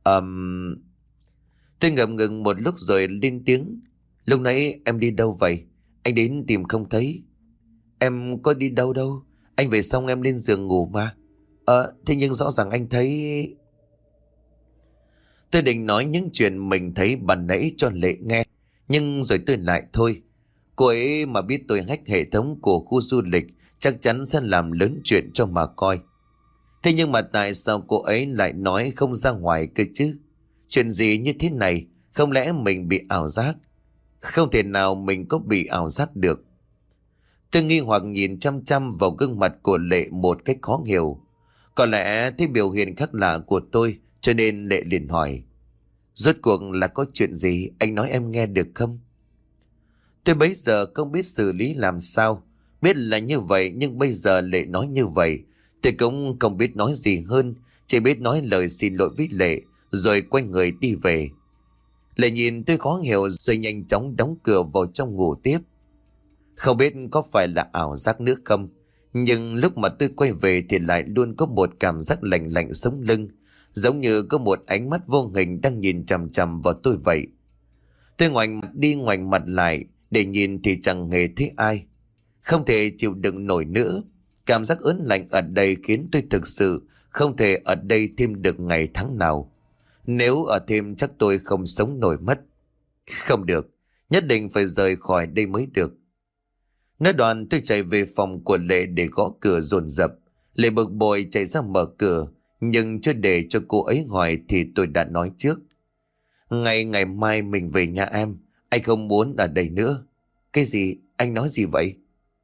Tôi ngập ngừng một lúc rồi lên tiếng. Lúc nãy em đi đâu vậy? Anh đến tìm không thấy. Em có đi đâu đâu, anh về xong em lên giường ngủ mà. Thế nhưng rõ ràng anh thấy... Tôi định nói những chuyện mình thấy ban nãy cho Lệ nghe, nhưng rồi tôi lại thôi. Cô ấy mà biết tôi hack hệ thống của khu du lịch chắc chắn sẽ làm lớn chuyện cho mà coi. Thế nhưng mà tại sao cô ấy lại nói không ra ngoài cơ chứ? Chuyện gì như thế này? Không lẽ mình bị ảo giác? Không thể nào mình có bị ảo giác được. Tôi nghi hoặc nhìn chăm chăm vào gương mặt của Lệ một cách khó hiểu. Có lẽ thấy biểu hiện khác lạ của tôi, cho nên Lệ liền hỏi. Rốt cuộc là có chuyện gì, anh nói em nghe được không? Tôi bấy giờ không biết xử lý làm sao. Biết là như vậy nhưng bây giờ Lệ nói như vậy, tôi cũng không biết nói gì hơn. Chỉ biết nói lời xin lỗi với Lệ rồi quay người đi về. Lệ nhìn tôi khó hiểu rồi nhanh chóng đóng cửa vào trong ngủ tiếp. Không biết có phải là ảo giác nữa không, nhưng lúc mà tôi quay về thì lại luôn có một cảm giác lạnh lạnh sống lưng, giống như có một ánh mắt vô hình đang nhìn chằm chằm vào tôi vậy. Tôi ngoảnh mặt đi ngoảnh mặt lại để nhìn thì chẳng hề thấy ai. Không thể chịu đựng nổi nữa. Cảm giác ớn lạnh ở đây khiến tôi thực sự không thể ở đây thêm được ngày tháng nào. Nếu ở thêm chắc tôi không sống nổi mất. Không được, nhất định phải rời khỏi đây mới được. Nói đoạn tôi chạy về phòng của Lệ để gõ cửa dồn dập. Lệ bực bội chạy ra mở cửa, nhưng chưa để cho cô ấy hỏi thì tôi đã nói trước. Ngày mai mình về nhà em, anh không muốn ở đây nữa. Cái gì? Anh nói gì vậy?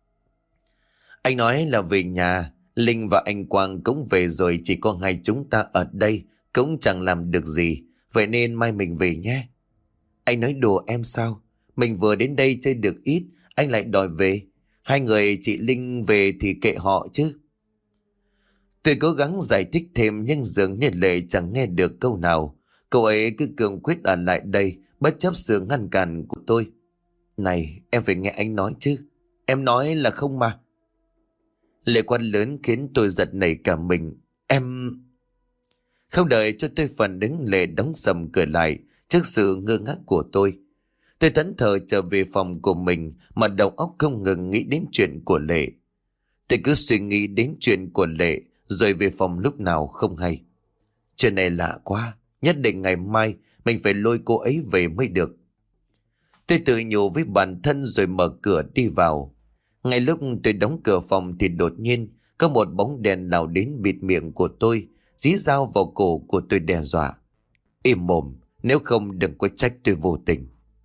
Anh nói là về nhà, Linh và anh Quang cũng về rồi, chỉ có hai chúng ta ở đây cũng chẳng làm được gì, vậy nên mai mình về nhé. Anh nói đùa em sao? Mình vừa đến đây chơi được ít, anh lại đòi về. Hai người chị Linh về thì kệ họ chứ. Tôi cố gắng giải thích thêm nhưng dường như Lệ chẳng nghe được câu nào. Cô ấy cứ cương quyết ở lại đây, bất chấp sự ngăn cản của tôi. Này, em phải nghe anh nói chứ. Em nói là không mà. Lệ quát lớn khiến tôi giật nảy cả mình. Em... Không đợi cho tôi phản ứng, Lệ đóng sầm cửa lại trước sự ngơ ngác của tôi. Tôi thẫn thờ trở về phòng của mình mà đầu óc không ngừng nghĩ đến chuyện của Lệ. Tôi cứ suy nghĩ đến chuyện của Lệ rồi về phòng lúc nào không hay. Chuyện này lạ quá, nhất định ngày mai mình phải lôi cô ấy về mới được. Tôi tự nhủ với bản thân rồi mở cửa đi vào. Ngay lúc tôi đóng cửa phòng thì đột nhiên có một bóng đèn lao đến bịt miệng của tôi, dí dao vào cổ của tôi đe dọa. Im mồm, nếu không đừng có trách tôi vô tình.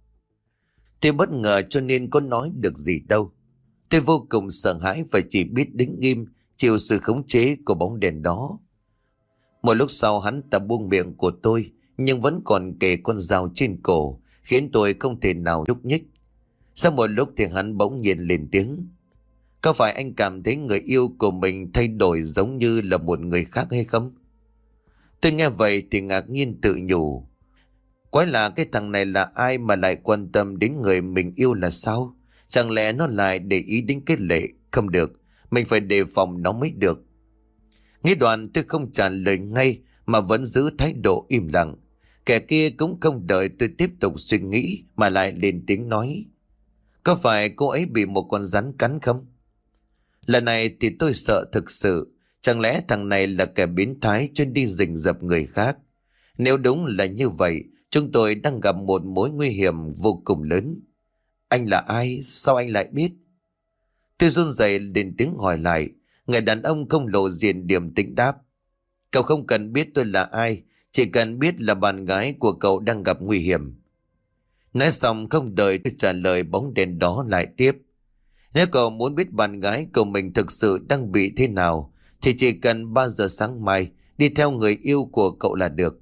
Tôi bất ngờ cho nên có nói được gì đâu. Tôi vô cùng sợ hãi và chỉ biết đứng im, chịu sự khống chế của bóng đèn đó. Một lúc sau hắn ta buông miệng của tôi, nhưng vẫn còn kề con dao trên cổ, khiến tôi không thể nào nhúc nhích. Sau một lúc thì hắn bỗng nhiên lên tiếng. Có phải anh cảm thấy người yêu của mình thay đổi giống như là một người khác hay không? Tôi nghe vậy thì ngạc nhiên tự nhủ. Quái là cái thằng này là ai mà lại quan tâm đến người mình yêu là sao? Chẳng lẽ nó lại để ý đến cái Lệ? Không được, mình phải đề phòng nó mới được. Nghĩ đoạn tôi không trả lời ngay mà vẫn giữ thái độ im lặng. Kẻ kia cũng không đợi tôi tiếp tục suy nghĩ mà lại lên tiếng nói. Có phải cô ấy bị một con rắn cắn không? Lần này thì tôi sợ thực sự. Chẳng lẽ thằng này là kẻ biến thái chuyên đi rình rập người khác? Nếu đúng là như vậy, chúng tôi đang gặp một mối nguy hiểm vô cùng lớn. Anh là ai? Sao anh lại biết? Tôi run rẩy lên tiếng hỏi lại. Người đàn ông không lộ diện điềm tĩnh đáp. Cậu không cần biết tôi là ai, chỉ cần biết là bạn gái của cậu đang gặp nguy hiểm. Nói xong không đợi tôi trả lời, bóng đèn đó lại tiếp. Nếu cậu muốn biết bạn gái của mình thực sự đang bị thế nào, thì chỉ cần 3 giờ sáng mai đi theo người yêu của cậu là được.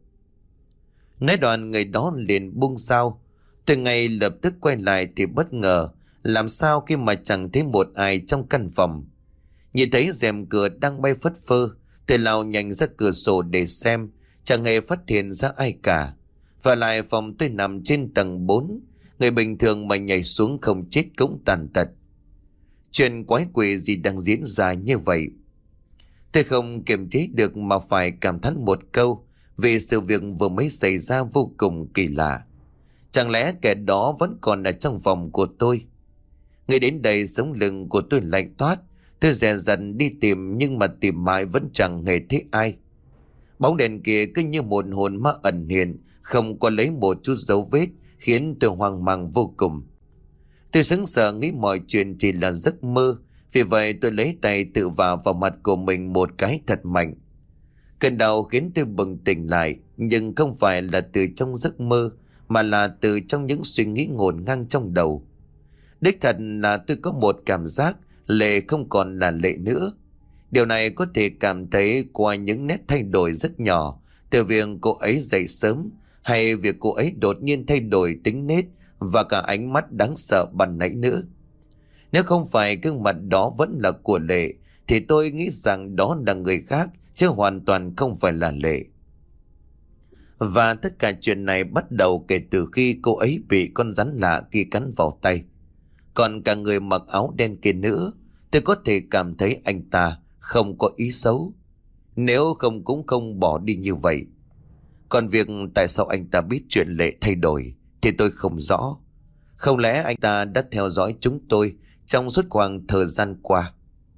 Nói đoạn người đó liền buông dao. Tôi ngay lập tức quay lại thì bất ngờ. Làm sao khi mà chẳng thấy một ai trong căn phòng. Nhìn thấy rèm cửa đang bay phất phơ, tôi lao nhanh ra cửa sổ để xem, chẳng hề phát hiện ra ai cả. Và lại phòng tôi nằm trên tầng 4, người bình thường mà nhảy xuống không chết cũng tàn tật. Chuyện quái quỷ gì đang diễn ra như vậy? Tôi không kiềm chế được mà phải cảm thán một câu vì sự việc vừa mới xảy ra vô cùng kỳ lạ. Chẳng lẽ kẻ đó vẫn còn ở trong phòng của tôi? Ngay đến đây sống lưng của tôi lạnh toát. Tôi dè dần đi tìm nhưng mà tìm mãi vẫn chẳng hề thấy ai. Bóng đèn kia cứ như một hồn ma ẩn hiện, không có lấy một chút dấu vết, khiến tôi hoang mang vô cùng. Tôi sững sờ nghĩ mọi chuyện chỉ là giấc mơ. Vì vậy tôi lấy tay tự vả vào mặt của mình một cái thật mạnh. Cơn đau khiến tôi bừng tỉnh lại, nhưng không phải là từ trong giấc mơ, mà là từ trong những suy nghĩ ngổn ngang trong đầu. Đích thật là tôi có một cảm giác Lệ không còn là Lệ nữa. Điều này có thể cảm thấy qua những nét thay đổi rất nhỏ, từ việc cô ấy dậy sớm, hay việc cô ấy đột nhiên thay đổi tính nết và cả ánh mắt đáng sợ ban nãy nữa. Nếu không phải gương mặt đó vẫn là của Lệ, thì tôi nghĩ rằng đó là người khác, chứ hoàn toàn không phải là Lệ. Và tất cả chuyện này bắt đầu kể từ khi cô ấy bị con rắn lạ kia cắn vào tay. Còn cả người mặc áo đen kia nữa, tôi có thể cảm thấy anh ta không có ý xấu. Nếu không cũng không bỏ đi như vậy. Còn việc tại sao anh ta biết chuyện Lệ thay đổi thì tôi không rõ. Không lẽ anh ta đã theo dõi chúng tôi trong suốt khoảng thời gian qua?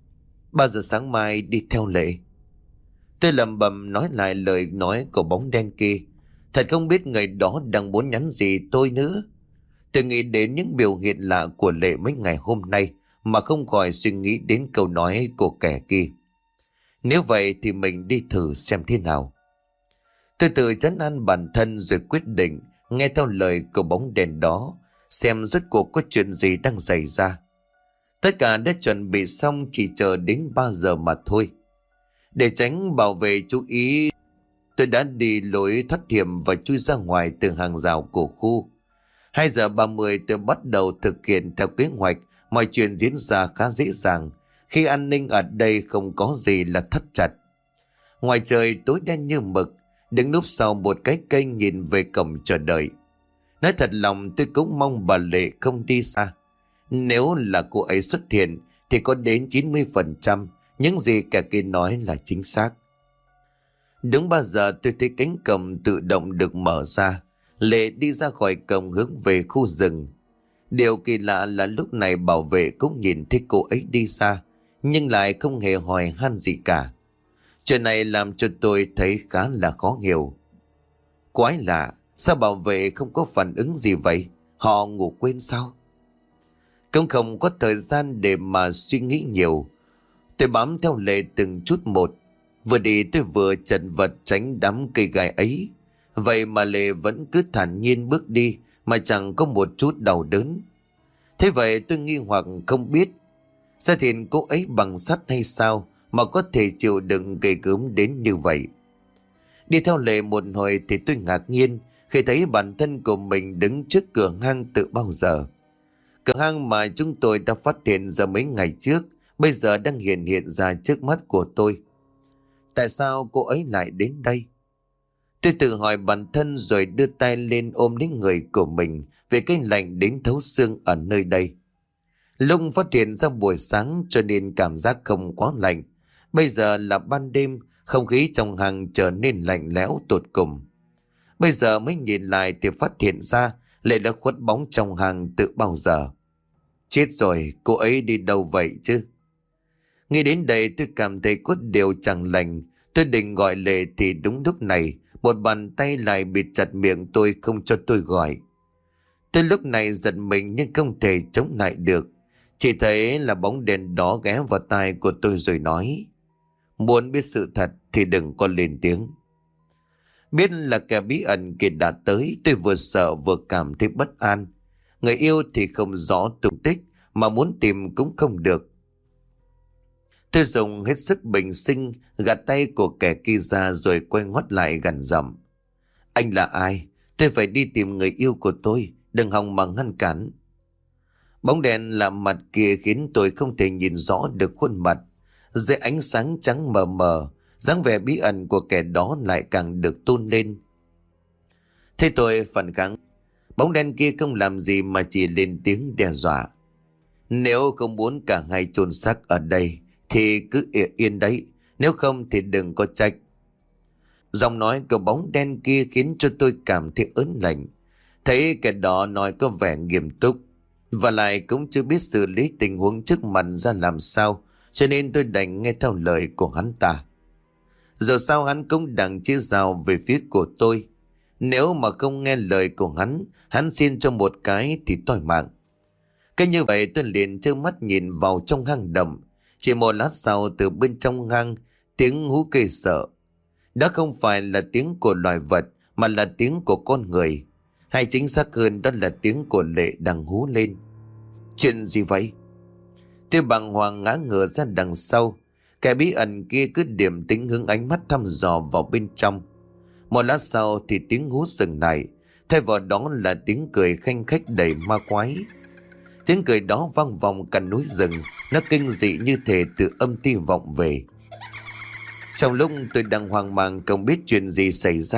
3 giờ sáng mai đi theo Lệ. Tôi lẩm bẩm nói lại lời nói của bóng đen kia. Thật không biết người đó đang muốn nhắn gì tôi nữa. Tôi nghĩ đến những biểu hiện lạ của Lệ mấy ngày hôm nay mà không khỏi suy nghĩ đến câu nói của kẻ kia. Nếu vậy thì mình đi thử xem thế nào. Tôi tự trấn an bản thân rồi quyết định nghe theo lời của bóng đèn đó, xem rốt cuộc có chuyện gì đang xảy ra. Tất cả đã chuẩn bị xong, chỉ chờ đến 3 giờ mà thôi. Để tránh bảo vệ chú ý, tôi đã đi lối thoát hiểm và chui ra ngoài từ hàng rào của khu. 2 giờ 30 tôi bắt đầu thực hiện theo kế hoạch. Mọi chuyện diễn ra khá dễ dàng khi an ninh ở đây không có gì là thắt chặt. Ngoài trời tối đen như mực, đứng núp sau một cái cây nhìn về cổng chờ đợi. Nói thật lòng tôi cũng mong bà Lệ không đi xa. Nếu là cô ấy xuất hiện thì có đến 90% những gì kẻ kia nói là chính xác. Đúng 3 giờ tôi thấy cánh cổng tự động được mở ra. Lệ đi ra khỏi cổng hướng về khu rừng. Điều kỳ lạ là lúc này bảo vệ cũng nhìn thấy cô ấy đi xa, nhưng lại không hề hỏi han gì cả. Chuyện này làm cho tôi thấy khá là khó hiểu. Quái lạ, sao bảo vệ không có phản ứng gì vậy? Họ ngủ quên sao? Cũng không có thời gian để mà suy nghĩ nhiều. Tôi bám theo Lệ từng chút một. Vừa đi tôi vừa chật vật tránh đám cây gai ấy. Vậy mà Lệ vẫn cứ thản nhiên bước đi mà chẳng có một chút đau đớn. Thế vậy tôi nghi hoặc không biết ra thiền cô ấy bằng sắt hay sao mà có thể chịu đựng ghê gớm đến như vậy. Đi theo Lệ một hồi thì tôi ngạc nhiên khi thấy bản thân của mình đứng trước cửa hang từ bao giờ. Cửa hang mà chúng tôi đã phát hiện ra mấy ngày trước bây giờ đang hiện ra trước mắt của tôi. Tại sao cô ấy lại đến đây? Tôi tự hỏi bản thân rồi đưa tay lên ôm lấy người của mình vì cái lạnh đến thấu xương ở nơi đây. Lúc phát hiện ra buổi sáng cho nên cảm giác không quá lạnh. Bây giờ là ban đêm, không khí trong hang trở nên lạnh lẽo tột cùng. Bây giờ mới nhìn lại thì phát hiện ra Lệ đã khuất bóng trong hang từ bao giờ. Chết rồi, cô ấy đi đâu vậy chứ? Nghĩ đến đây tôi cảm thấy có điều chẳng lành. Tôi định gọi Lệ thì đúng lúc này một bàn tay lại bịt chặt miệng tôi không cho tôi gọi. Tôi lúc này giật mình nhưng không thể chống lại được. Chỉ thấy là bóng đèn đó ghé vào tai của tôi rồi nói: muốn biết sự thật thì đừng có lên tiếng. Biết là kẻ bí ẩn kia đã tới, tôi vừa sợ vừa cảm thấy bất an. Người yêu thì không rõ tung tích, mà muốn tìm cũng không được. Tôi dùng hết sức bình sinh gạt tay của kẻ kia ra rồi quay ngoắt lại gằn giọng: anh là ai? Tôi phải đi tìm người yêu của tôi, đừng hòng mà ngăn cản. Bóng đèn lạm mặt kia khiến tôi không thể nhìn rõ được khuôn mặt. Dưới ánh sáng trắng mờ mờ, dáng vẻ bí ẩn của kẻ đó lại càng được tôn lên. Thế tôi phản kháng. Bóng đen kia không làm gì mà chỉ lên tiếng đe dọa: nếu không muốn cả hai chôn xác ở đây thì cứ yên đấy, nếu không thì đừng có trách. Giọng nói của bóng đen kia khiến cho tôi cảm thấy ớn lạnh. Thấy kẻ đó nói có vẻ nghiêm túc và lại cũng chưa biết xử lý tình huống trước mặt ra làm sao, cho nên tôi đành nghe theo lời của hắn ta. Giờ sao hắn cũng đang chia rào về phía của tôi. Nếu mà không nghe lời của hắn xin cho một cái thì toi mạng. Cái như vậy tôi liền trơ mắt nhìn vào trong hang động. Chỉ một lát sau từ bên trong hang tiếng hú kêu sợ. Đó không phải là tiếng của loài vật mà là tiếng của con người. Hay chính xác hơn đó là tiếng của Lệ đang hú lên. Chuyện gì vậy? Tôi bàng hoàng ngã ngửa ra đằng sau. Kẻ bí ẩn kia cứ điểm tính hướng ánh mắt thăm dò vào bên trong. Một lát sau thì tiếng hú dừng lại. Thay vào đó là tiếng cười khanh khách đầy ma quái. Tiếng cười đó vang vọng cả núi rừng. Nó kinh dị như thể từ âm ti vọng về. Trong lúc tôi đang hoang mang không biết chuyện gì xảy ra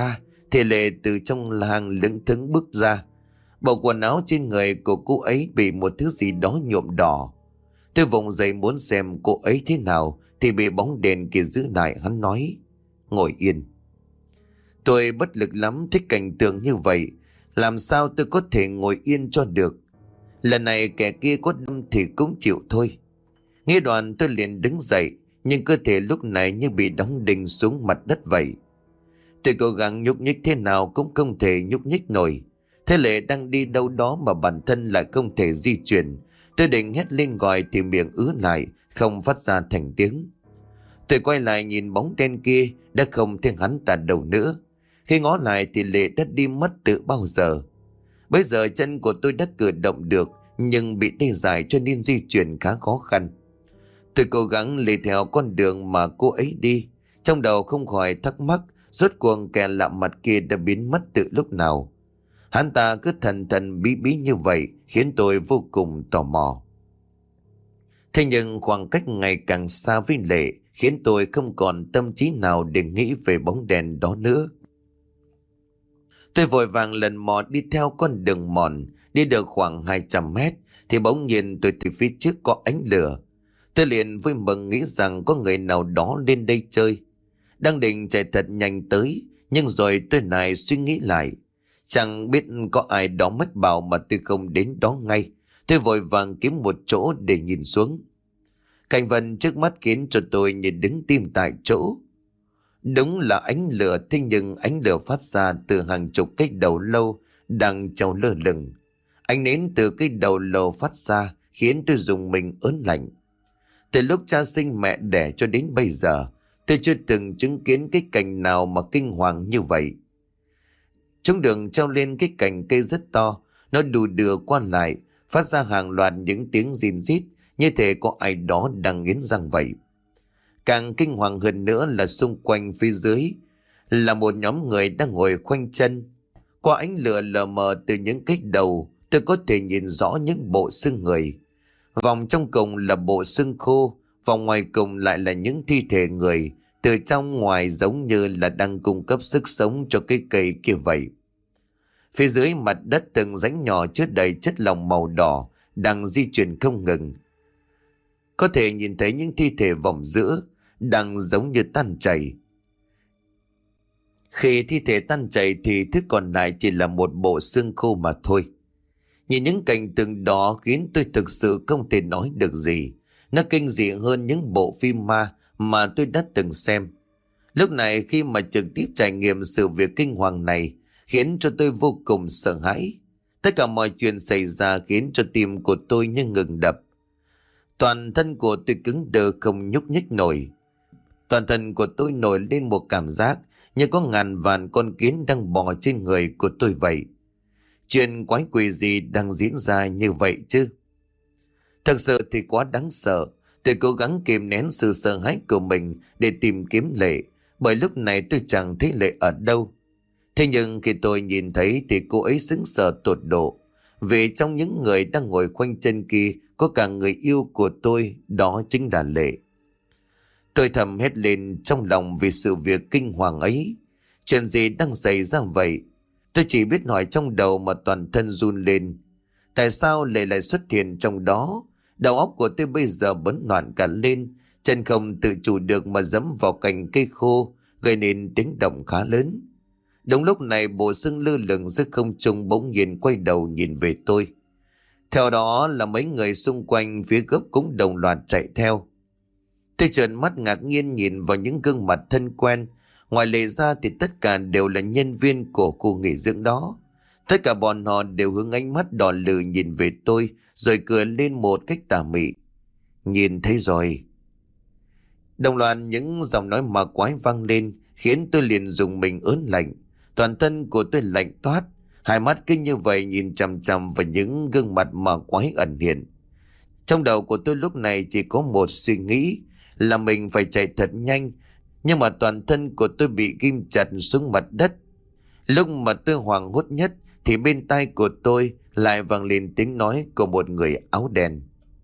thì Lệ từ trong hang lững thững bước ra. Bộ quần áo trên người của cô ấy bị một thứ gì đó nhuộm đỏ. Tôi vùng dậy muốn xem cô ấy thế nào thì bị bóng đèn kia giữ lại. Hắn nói: ngồi yên. Tôi bất lực lắm, thích cảnh tượng như vậy. Làm sao tôi có thể ngồi yên cho được? Lần này kẻ kia có đâm thì cũng chịu thôi. Nghe đoạn tôi liền đứng dậy, nhưng cơ thể lúc này như bị đóng đinh xuống mặt đất vậy. Tôi cố gắng nhúc nhích thế nào cũng không thể nhúc nhích nổi. Thế Lệ đang đi đâu đó mà bản thân lại không thể di chuyển. Tôi định hét lên gọi thì miệng ứ lại, không phát ra thành tiếng. Tôi quay lại nhìn bóng đen kia, đã không thấy hắn ta đâu nữa. Khi ngó lại thì Lệ đã đi mất từ bao giờ. Bây giờ chân của tôi đã cử động được, nhưng bị tê dại cho nên di chuyển khá khó khăn. Tôi cố gắng lê theo con đường mà cô ấy đi, trong đầu không khỏi thắc mắc rốt cuộc kẻ lạ mặt kia đã biến mất từ lúc nào. Hắn ta cứ thần thần bí bí như vậy khiến tôi vô cùng tò mò. Thế nhưng khoảng cách ngày càng xa với Lệ khiến tôi không còn tâm trí nào để nghĩ về bóng đèn đó nữa. Tôi vội vàng lần mò đi theo con đường mòn. Đi được khoảng 200 mét thì bỗng nhiên tôi thấy phía trước có ánh lửa. Tôi liền vui mừng nghĩ rằng có người nào đó lên đây chơi. Đang định chạy thật nhanh tới, nhưng rồi tôi này suy nghĩ lại. Chẳng biết có ai đó mách bảo mà tôi không đến đó ngay. Tôi vội vàng kiếm một chỗ để nhìn xuống. Cảnh vật trước mắt khiến cho tôi như đứng tim tại chỗ. Đúng là ánh lửa, thế nhưng ánh lửa phát ra từ hàng chục cái đầu lâu đang treo lơ lửng. Ánh nến từ cái đầu lâu phát ra khiến tôi rùng mình ớn lạnh. Từ lúc cha sinh mẹ đẻ cho đến bây giờ, tôi chưa từng chứng kiến cái cảnh nào mà kinh hoàng như vậy. Trong đường treo lên cái cành cây rất to, nó đù đưa qua lại, phát ra hàng loạt những tiếng rin rít, như thể có ai đó đang nghiến răng vậy. Càng kinh hoàng hơn nữa là xung quanh phía dưới là một nhóm người đang ngồi khoanh chân. Qua ánh lửa lờ mờ từ những cái đầu, tôi có thể nhìn rõ những bộ xương người. Vòng trong cùng là bộ xương khô, vòng ngoài cùng lại là những thi thể người, từ trong ngoài giống như là đang cung cấp sức sống cho cái cây kia vậy. Phía dưới mặt đất từng rãnh nhỏ chứa đầy chất lỏng màu đỏ đang di chuyển không ngừng. Có thể nhìn thấy những thi thể vòng giữa đang giống như tan chảy. Khi thi thể tan chảy thì thứ còn lại chỉ là một bộ xương khô mà thôi. Nhìn những cảnh tượng đó khiến tôi thực sự không thể nói được gì. Nó kinh dị hơn những bộ phim ma mà tôi đã từng xem. Lúc này khi mà trực tiếp trải nghiệm sự việc kinh hoàng này khiến cho tôi vô cùng sợ hãi. Tất cả mọi chuyện xảy ra khiến cho tim của tôi như ngừng đập. Toàn thân của tôi cứng đờ không nhúc nhích nổi. Toàn thân của tôi nổi lên một cảm giác như có ngàn vạn con kiến đang bò trên người của tôi vậy. Chuyện quái quỷ gì đang diễn ra như vậy chứ? Thật sự thì quá đáng sợ. Tôi cố gắng kìm nén sự sợ hãi của mình để tìm kiếm Lệ, bởi lúc này tôi chẳng thấy Lệ ở đâu. Thế nhưng khi tôi nhìn thấy thì cô ấy sững sờ tột độ. Vì trong những người đang ngồi khoanh chân kia có cả người yêu của tôi, đó chính là Lệ. Tôi thầm hét lên trong lòng vì sự việc kinh hoàng ấy. Chuyện gì đang xảy ra vậy? Tôi chỉ biết hỏi trong đầu mà toàn thân run lên. Tại sao Lệ lại xuất hiện trong đó? Đầu óc của tôi bây giờ bấn loạn cả lên. Chân không tự chủ được mà giẫm vào cành cây khô, gây nên tiếng động khá lớn. Đúng lúc này bộ xương lơ lửng giữa không trung bỗng nhiên quay đầu nhìn về tôi. Theo đó là mấy người xung quanh phía gốc cũng đồng loạt chạy theo. Tôi trợn mắt ngạc nhiên nhìn vào những gương mặt thân quen. Ngoài Lệ ra thì tất cả đều là nhân viên của khu nghỉ dưỡng đó. Tất cả bọn họ đều hướng ánh mắt đỏ lừ nhìn về tôi, rồi cười lên một cách tà mị. Nhìn thấy rồi. Đồng loạt những giọng nói ma quái vang lên khiến tôi liền dùng mình ớn lạnh. Toàn thân của tôi lạnh toát, hai mắt kinh như vậy nhìn chằm chằm vào những gương mặt ma quái ẩn hiện. Trong đầu của tôi lúc này chỉ có một suy nghĩ là mình phải chạy thật nhanh, nhưng mà toàn thân của tôi bị ghim chặt xuống mặt đất. Lúc mà tôi hoảng hốt nhất thì bên tai của tôi lại vang lên tiếng nói của một người áo đen.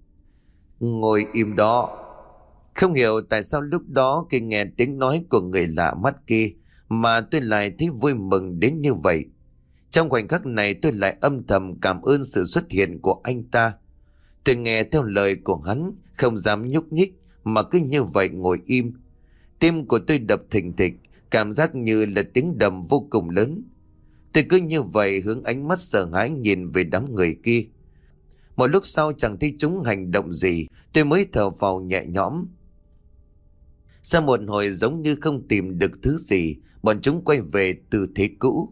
Ngồi im đó. Không hiểu tại sao lúc đó khi nghe tiếng nói của người lạ mắt kia mà tôi lại thấy vui mừng đến như vậy. Trong khoảnh khắc này tôi lại âm thầm cảm ơn sự xuất hiện của anh ta. Tôi nghe theo lời của hắn, không dám nhúc nhích mà cứ như vậy ngồi im. Tim của tôi đập thình thịch, cảm giác như là tiếng đầm vô cùng lớn. Tôi cứ như vậy hướng ánh mắt sợ hãi nhìn về đám người kia. Một lúc sau chẳng thấy chúng hành động gì, tôi mới thở phào nhẹ nhõm. Sau một hồi giống như không tìm được thứ gì, bọn chúng quay về tư thế cũ.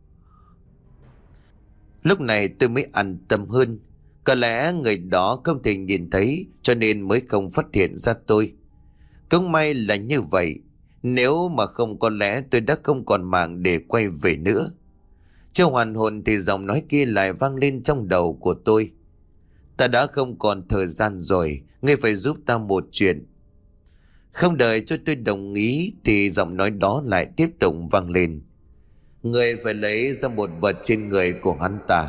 Lúc này tôi mới an tâm hơn. Có lẽ người đó không thể nhìn thấy cho nên mới không phát hiện ra tôi. Cũng may là như vậy. Nếu mà không có lẽ tôi đã không còn mạng để quay về nữa. Chưa hoàn hồn thì giọng nói kia lại vang lên trong đầu của tôi. Ta đã không còn thời gian rồi, ngươi phải giúp ta một chuyện. Không đợi cho tôi đồng ý thì giọng nói đó lại tiếp tục vang lên. Ngươi phải lấy ra một vật trên người của hắn ta.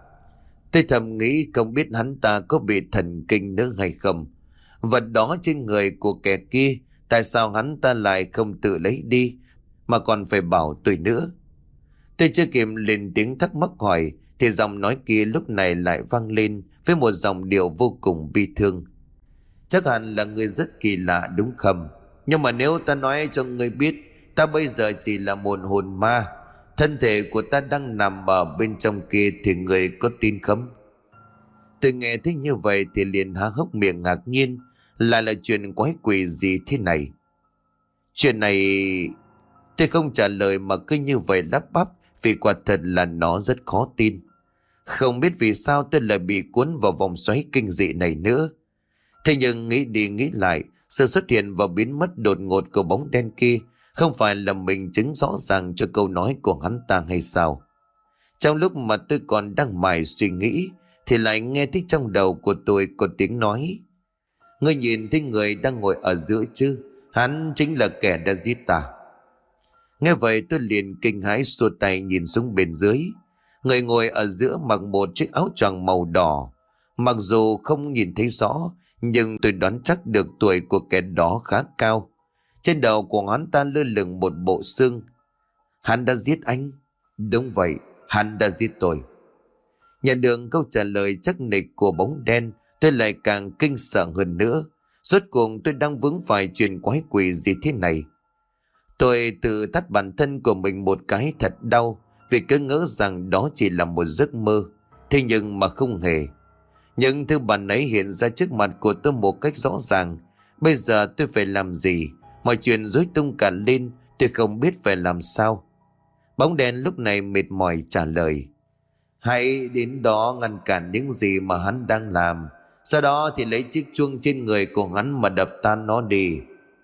Tôi thầm nghĩ không biết hắn ta có bị thần kinh nữa hay không. Vật đó trên người của kẻ kia, tại sao hắn ta lại không tự lấy đi mà còn phải bảo tôi nữa. Tôi chưa kịp lên tiếng thắc mắc hỏi thì giọng nói kia lúc này lại vang lên với một giọng điệu vô cùng bi thương. Chắc hẳn là người rất kỳ lạ đúng không? Nhưng mà nếu ta nói cho ngươi biết, ta bây giờ chỉ là một hồn ma, thân thể của ta đang nằm ở bên trong kia thì người có tin không? Tôi nghe thấy như vậy thì liền há hốc miệng ngạc nhiên. Lại là chuyện quái quỷ gì thế này? Chuyện này... Tôi không trả lời mà cứ như vậy lắp bắp, vì quả thật là nó rất khó tin. Không biết vì sao tôi lại bị cuốn vào vòng xoáy kinh dị này nữa. Thế nhưng nghĩ đi nghĩ lại, sự xuất hiện và biến mất đột ngột của bóng đen kia không phải là minh chứng rõ ràng cho câu nói của hắn ta hay sao? Trong lúc mà tôi còn đang mải suy nghĩ thì lại nghe thấy trong đầu của tôi có tiếng nói. Ngươi nhìn thấy người đang ngồi ở giữa chứ? Hắn chính là kẻ đã giết ta. Nghe vậy tôi liền kinh hãi xua tay nhìn xuống bên dưới. Người ngồi ở giữa mặc một chiếc áo choàng màu đỏ. Mặc dù không nhìn thấy rõ, nhưng tôi đoán chắc được tuổi của kẻ đó khá cao. Trên đầu của hắn ta lơ lửng một bộ xương. Hắn đã giết anh. Đúng vậy, hắn đã giết tôi. Nhận được câu trả lời chắc nịch của bóng đen, tôi lại càng kinh sợ hơn nữa. Rốt cuộc tôi đang vướng phải chuyện quái quỷ gì thế này? Tôi tự tát bản thân của mình một cái thật đau, vì cứ ngỡ rằng đó chỉ là một giấc mơ. Thế nhưng mà không hề. Những thứ bản ấy hiện ra trước mặt của tôi một cách rõ ràng. Bây giờ tôi phải làm gì? Mọi chuyện rối tung cả lên, tôi không biết phải làm sao. Bóng đen lúc này mệt mỏi trả lời. Hãy đến đó ngăn cản những gì mà hắn đang làm. Sau đó thì lấy chiếc chuông trên người của hắn mà đập tan nó đi.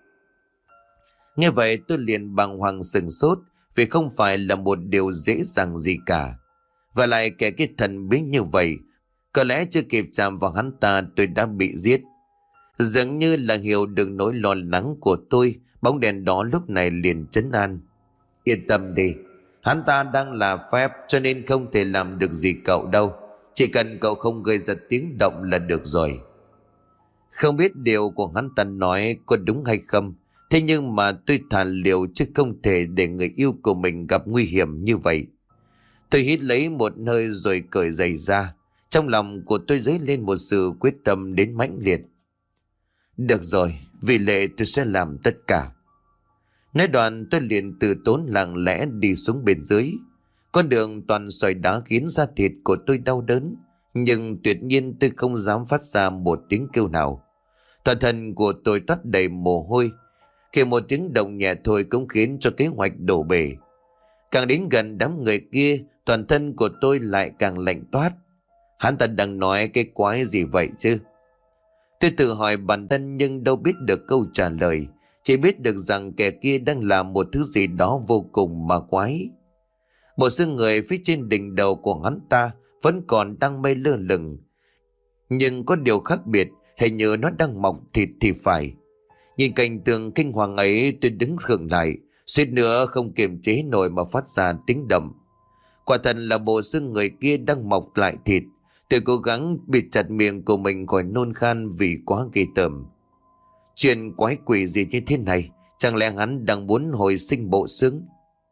Nghe vậy tôi liền bàng hoàng sửng sốt, vì không phải là một điều dễ dàng gì cả. Và lại kẻ cái thần bí như vậy, có lẽ chưa kịp chạm vào hắn ta tôi đã bị giết. Dường như là hiểu được nỗi lo lắng của tôi, bóng đèn đó lúc này liền trấn an. Yên tâm đi, hắn ta đang là phép cho nên không thể làm được gì cậu đâu. Chỉ cần cậu không gây ra tiếng động là được rồi. Không biết điều của hắn ta nói có đúng hay không, thế nhưng mà tôi thà liều chứ không thể để người yêu của mình gặp nguy hiểm như vậy. Tôi hít lấy một hơi rồi cởi giày ra. Trong lòng của tôi dấy lên một sự quyết tâm đến mãnh liệt. Được rồi, vì lệ tôi sẽ làm tất cả. Nói đoạn tôi liền từ tốn lặng lẽ đi xuống bên dưới. Con đường toàn sỏi đá khiến da thịt của tôi đau đớn. Nhưng tuyệt nhiên tôi không dám phát ra một tiếng kêu nào. Toàn thân của tôi toát đầy mồ hôi. Khi một tiếng động nhẹ thôi cũng khiến cho kế hoạch đổ bể. Càng đến gần đám người kia, toàn thân của tôi lại càng lạnh toát. Hắn ta đang nói cái quái gì vậy chứ? Tôi tự hỏi bản thân nhưng đâu biết được câu trả lời. Chỉ biết được rằng kẻ kia đang làm một thứ gì đó vô cùng ma quái. Bộ xương người phía trên đỉnh đầu của hắn ta vẫn còn đang mây lơ lửng. Nhưng có điều khác biệt, hình như nó đang mọc thịt thì phải. Nhìn cảnh tượng kinh hoàng ấy tôi đứng khựng lại, suýt nữa không kiềm chế nổi mà phát ra tiếng động. Quả thật là bộ xương người kia đang mọc lại thịt. Tôi cố gắng bịt chặt miệng của mình khỏi nôn khan vì quá ghê tởm. Chuyện quái quỷ gì như thế này? Chẳng lẽ hắn đang muốn hồi sinh bộ xương?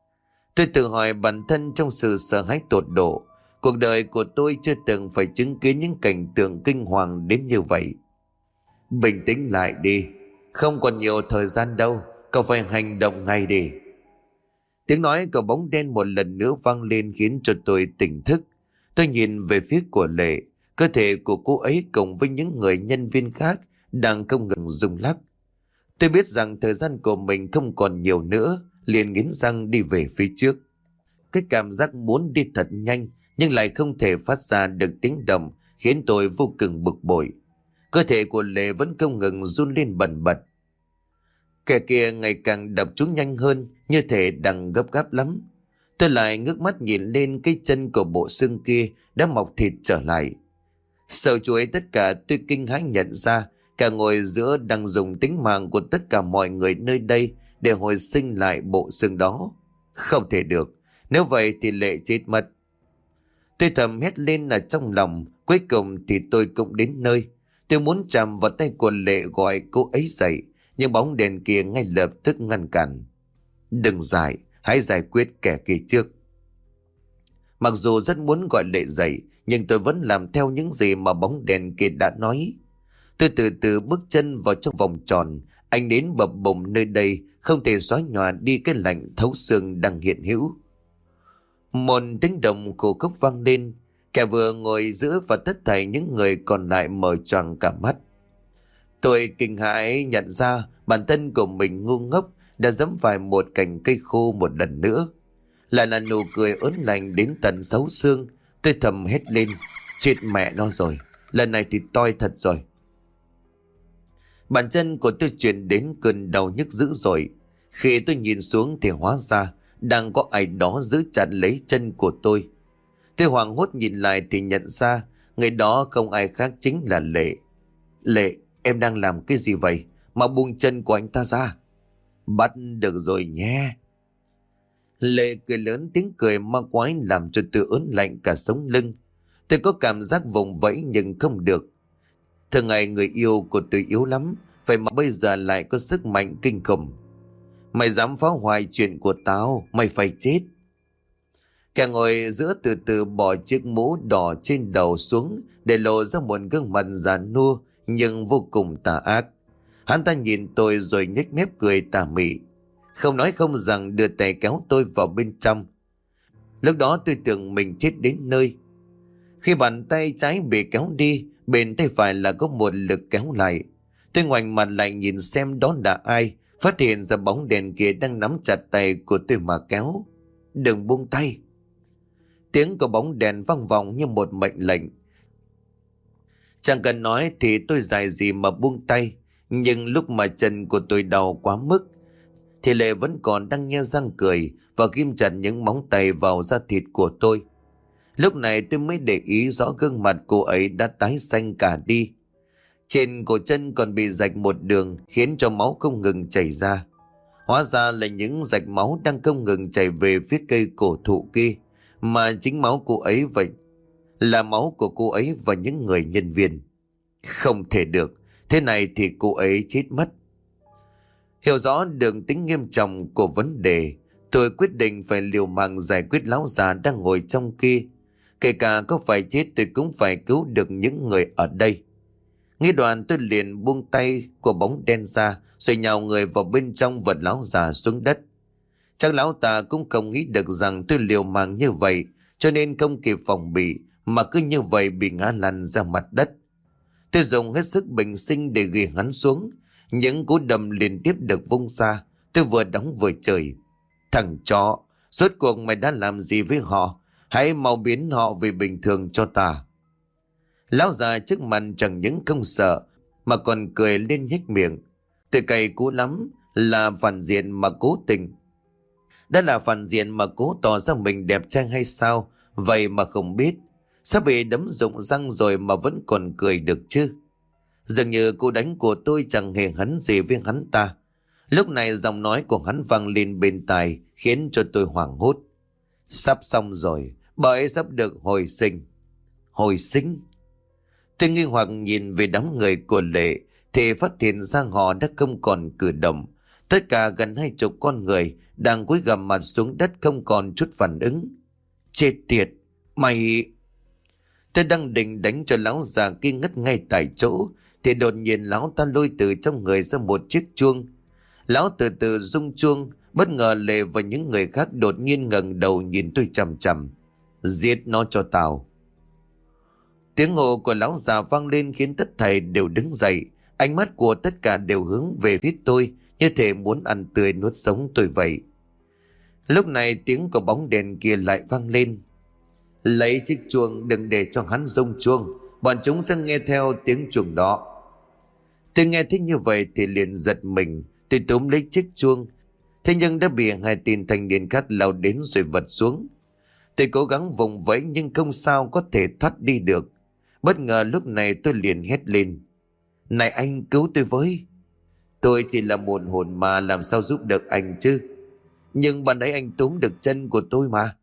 Tôi tự hỏi bản thân trong sự sợ hãi tột độ. Cuộc đời của tôi chưa từng phải chứng kiến những cảnh tượng kinh hoàng đến như vậy. Bình tĩnh lại đi, không còn nhiều thời gian đâu, cậu phải hành động ngay đi. Tiếng nói của bóng đen một lần nữa vang lên khiến cho tôi tỉnh thức. Tôi nhìn về phía của Lệ, cơ thể của cô ấy cùng với những người nhân viên khác đang không ngừng rung lắc. Tôi biết rằng thời gian của mình không còn nhiều nữa, liền nghiến răng đi về phía trước. Cái cảm giác muốn đi thật nhanh nhưng lại không thể phát ra được tiếng động khiến tôi vô cùng bực bội. Cơ thể của Lệ vẫn không ngừng run lên bần bật. Kẻ kia ngày càng đập chúng nhanh hơn, như thể đang gấp gáp lắm. Tôi lại ngước mắt nhìn lên cái chân của bộ xương kia đã mọc thịt trở lại. Sau chuỗi tất cả, tôi kinh hãi nhận ra cả ngồi giữa đang dùng tính mạng của tất cả mọi người nơi đây để hồi sinh lại bộ xương đó. Không thể được, nếu vậy thì Lệ chết mất. Tôi thầm hét lên ở trong lòng. Cuối cùng thì tôi cũng đến nơi. Tôi muốn chạm vào tay của Lệ gọi cô ấy dậy, nhưng bóng đèn kia ngay lập tức ngăn cản. Đừng giải, hãy giải quyết kẻ kia trước. Mặc dù rất muốn gọi Lệ dậy, nhưng tôi vẫn làm theo những gì mà bóng đèn kia đã nói. Tôi từ từ bước chân vào trong vòng tròn. Ánh nến bập bùng nơi đây không thể xóa nhòa đi cái lạnh thấu xương đang hiện hữu. Một tiếng động khô khốc vang lên. Kẻ vừa ngồi giữa và tất thảy những người còn lại mở choàng cả mắt. Tôi kinh hãi nhận ra bản thân của mình ngu ngốc đã giẫm phải một cành cây khô một lần nữa. Lại là nụ cười ớn lạnh đến tận thấu xương. Tôi thầm hét lên, chết mẹ nó rồi, lần này thì toi thật rồi. Bàn chân của tôi truyền đến cơn đau nhức dữ dội. Khi tôi nhìn xuống thì hóa ra đang có ai đó giữ chặt lấy chân của tôi. Tôi hoảng hốt nhìn lại thì nhận ra người đó không ai khác chính là Lệ. Lệ, em đang làm cái gì vậy? Mà buông chân của anh ta ra. Bắt được rồi nhé. Lệ cười lớn, tiếng cười ma quái làm cho tôi ớn lạnh cả sống lưng. Tôi có cảm giác vùng vẫy nhưng không được. Thường ngày người yêu của tôi yếu lắm, vậy mà bây giờ lại có sức mạnh kinh khủng. Mày dám phá hoại chuyện của tao, mày phải chết. Kẻ ngồi giữa từ từ bỏ chiếc mũ đỏ trên đầu xuống để lộ ra một gương mặt già nua nhưng vô cùng tà ác. Hắn ta nhìn tôi rồi nhếch mép cười tà mị, không nói không rằng đưa tay kéo tôi vào bên trong. Lúc đó tôi tưởng mình chết đến nơi. Khi bàn tay trái bị kéo đi, bên tay phải là có một lực kéo lại. Tôi ngoảnh mặt lại nhìn xem đó là ai, phát hiện ra bóng đèn kia đang nắm chặt tay của tôi mà kéo. Đừng buông tay. Tiếng của bóng đèn vang vọng như một mệnh lệnh. Chẳng cần nói thì tôi dại gì mà buông tay. Nhưng lúc mà chân của tôi đau quá mức thì Lệ vẫn còn đang nhe răng cười và ghim chặt những móng tay vào da thịt của tôi. Lúc này tôi mới để ý rõ gương mặt cô ấy đã tái xanh cả đi. Trên cổ chân còn bị rạch một đường khiến cho máu không ngừng chảy ra. Hóa ra là những rạch máu đang không ngừng chảy về phía cây cổ thụ kia, mà chính máu cô ấy vậy. Là máu của cô ấy và những người nhân viên. Không thể được, thế này thì cô ấy chết mất. Hiểu rõ được tính nghiêm trọng của vấn đề, tôi quyết định phải liều mạng giải quyết lão già đang ngồi trong kia. Kể cả có phải chết tôi cũng phải cứu được những người ở đây. Nghĩ đoạn tôi liền buông tay của bóng đen ra rồi nhào người vào bên trong vật lão già xuống đất. Chắc lão ta cũng không nghĩ được rằng tôi liều mạng như vậy, cho nên không kịp phòng bị mà cứ như vậy bị ngã lăn ra mặt đất. Tôi dùng hết sức bình sinh để ghi hắn xuống. Những cú đầm liên tiếp được vung ra. Tôi vừa đóng vừa chửi. Thằng chó, rốt cuộc mày đã làm gì với họ? Hãy mau biến họ về bình thường cho ta. Lão già trước mặt chẳng những không sợ mà còn cười lên nhếch miệng. Tôi cay cú lắm, là phản diện mà cố tình. Đã là phản diện mà cố tỏ ra mình đẹp trai hay sao? Vậy mà không biết. Sắp bị đấm rụng răng rồi mà vẫn còn cười được chứ? Dường như cú đánh của tôi chẳng hề hấn gì với hắn ta. Lúc này giọng nói của hắn vang lên bên tai khiến cho tôi hoảng hốt. Sắp xong rồi, bà ấy sắp được hồi sinh. Hồi sinh? Tôi nghi hoặc nhìn về đám người của Lệ thì phát hiện ra họ đã không còn cử động. Tất cả gần 20 con người đang cúi gằm mặt xuống đất không còn chút phản ứng. Chết tiệt, mày... Tôi đang định đánh cho lão già kia ngất ngay tại chỗ thì đột nhiên lão ta lôi từ trong người ra một chiếc chuông. Lão từ từ rung chuông, bất ngờ Lệ và những người khác đột nhiên ngẩng đầu nhìn tôi chằm chằm. Giết nó cho tao. Tiếng hô của lão già vang lên khiến tất thảy đều đứng dậy. Ánh mắt của tất cả đều hướng về phía tôi, như thể muốn ăn tươi nuốt sống tôi vậy. Lúc này tiếng của bóng đèn kia lại vang lên. Lấy chiếc chuông, đừng để cho hắn rung chuông, bọn chúng sẽ nghe theo tiếng chuông đó. Tôi nghe thấy như vậy thì liền giật mình. Tôi túm lấy chiếc chuông, thế nhưng đã bị hai tên thanh niên khác lao đến rồi vật xuống. Tôi cố gắng vùng vẫy nhưng không sao có thể thoát đi được. Bất ngờ lúc này tôi liền hét lên. Này anh, cứu tôi với. Tôi chỉ là một hồn ma, làm sao giúp được anh chứ. Nhưng ban nãy anh túm được chân của tôi mà.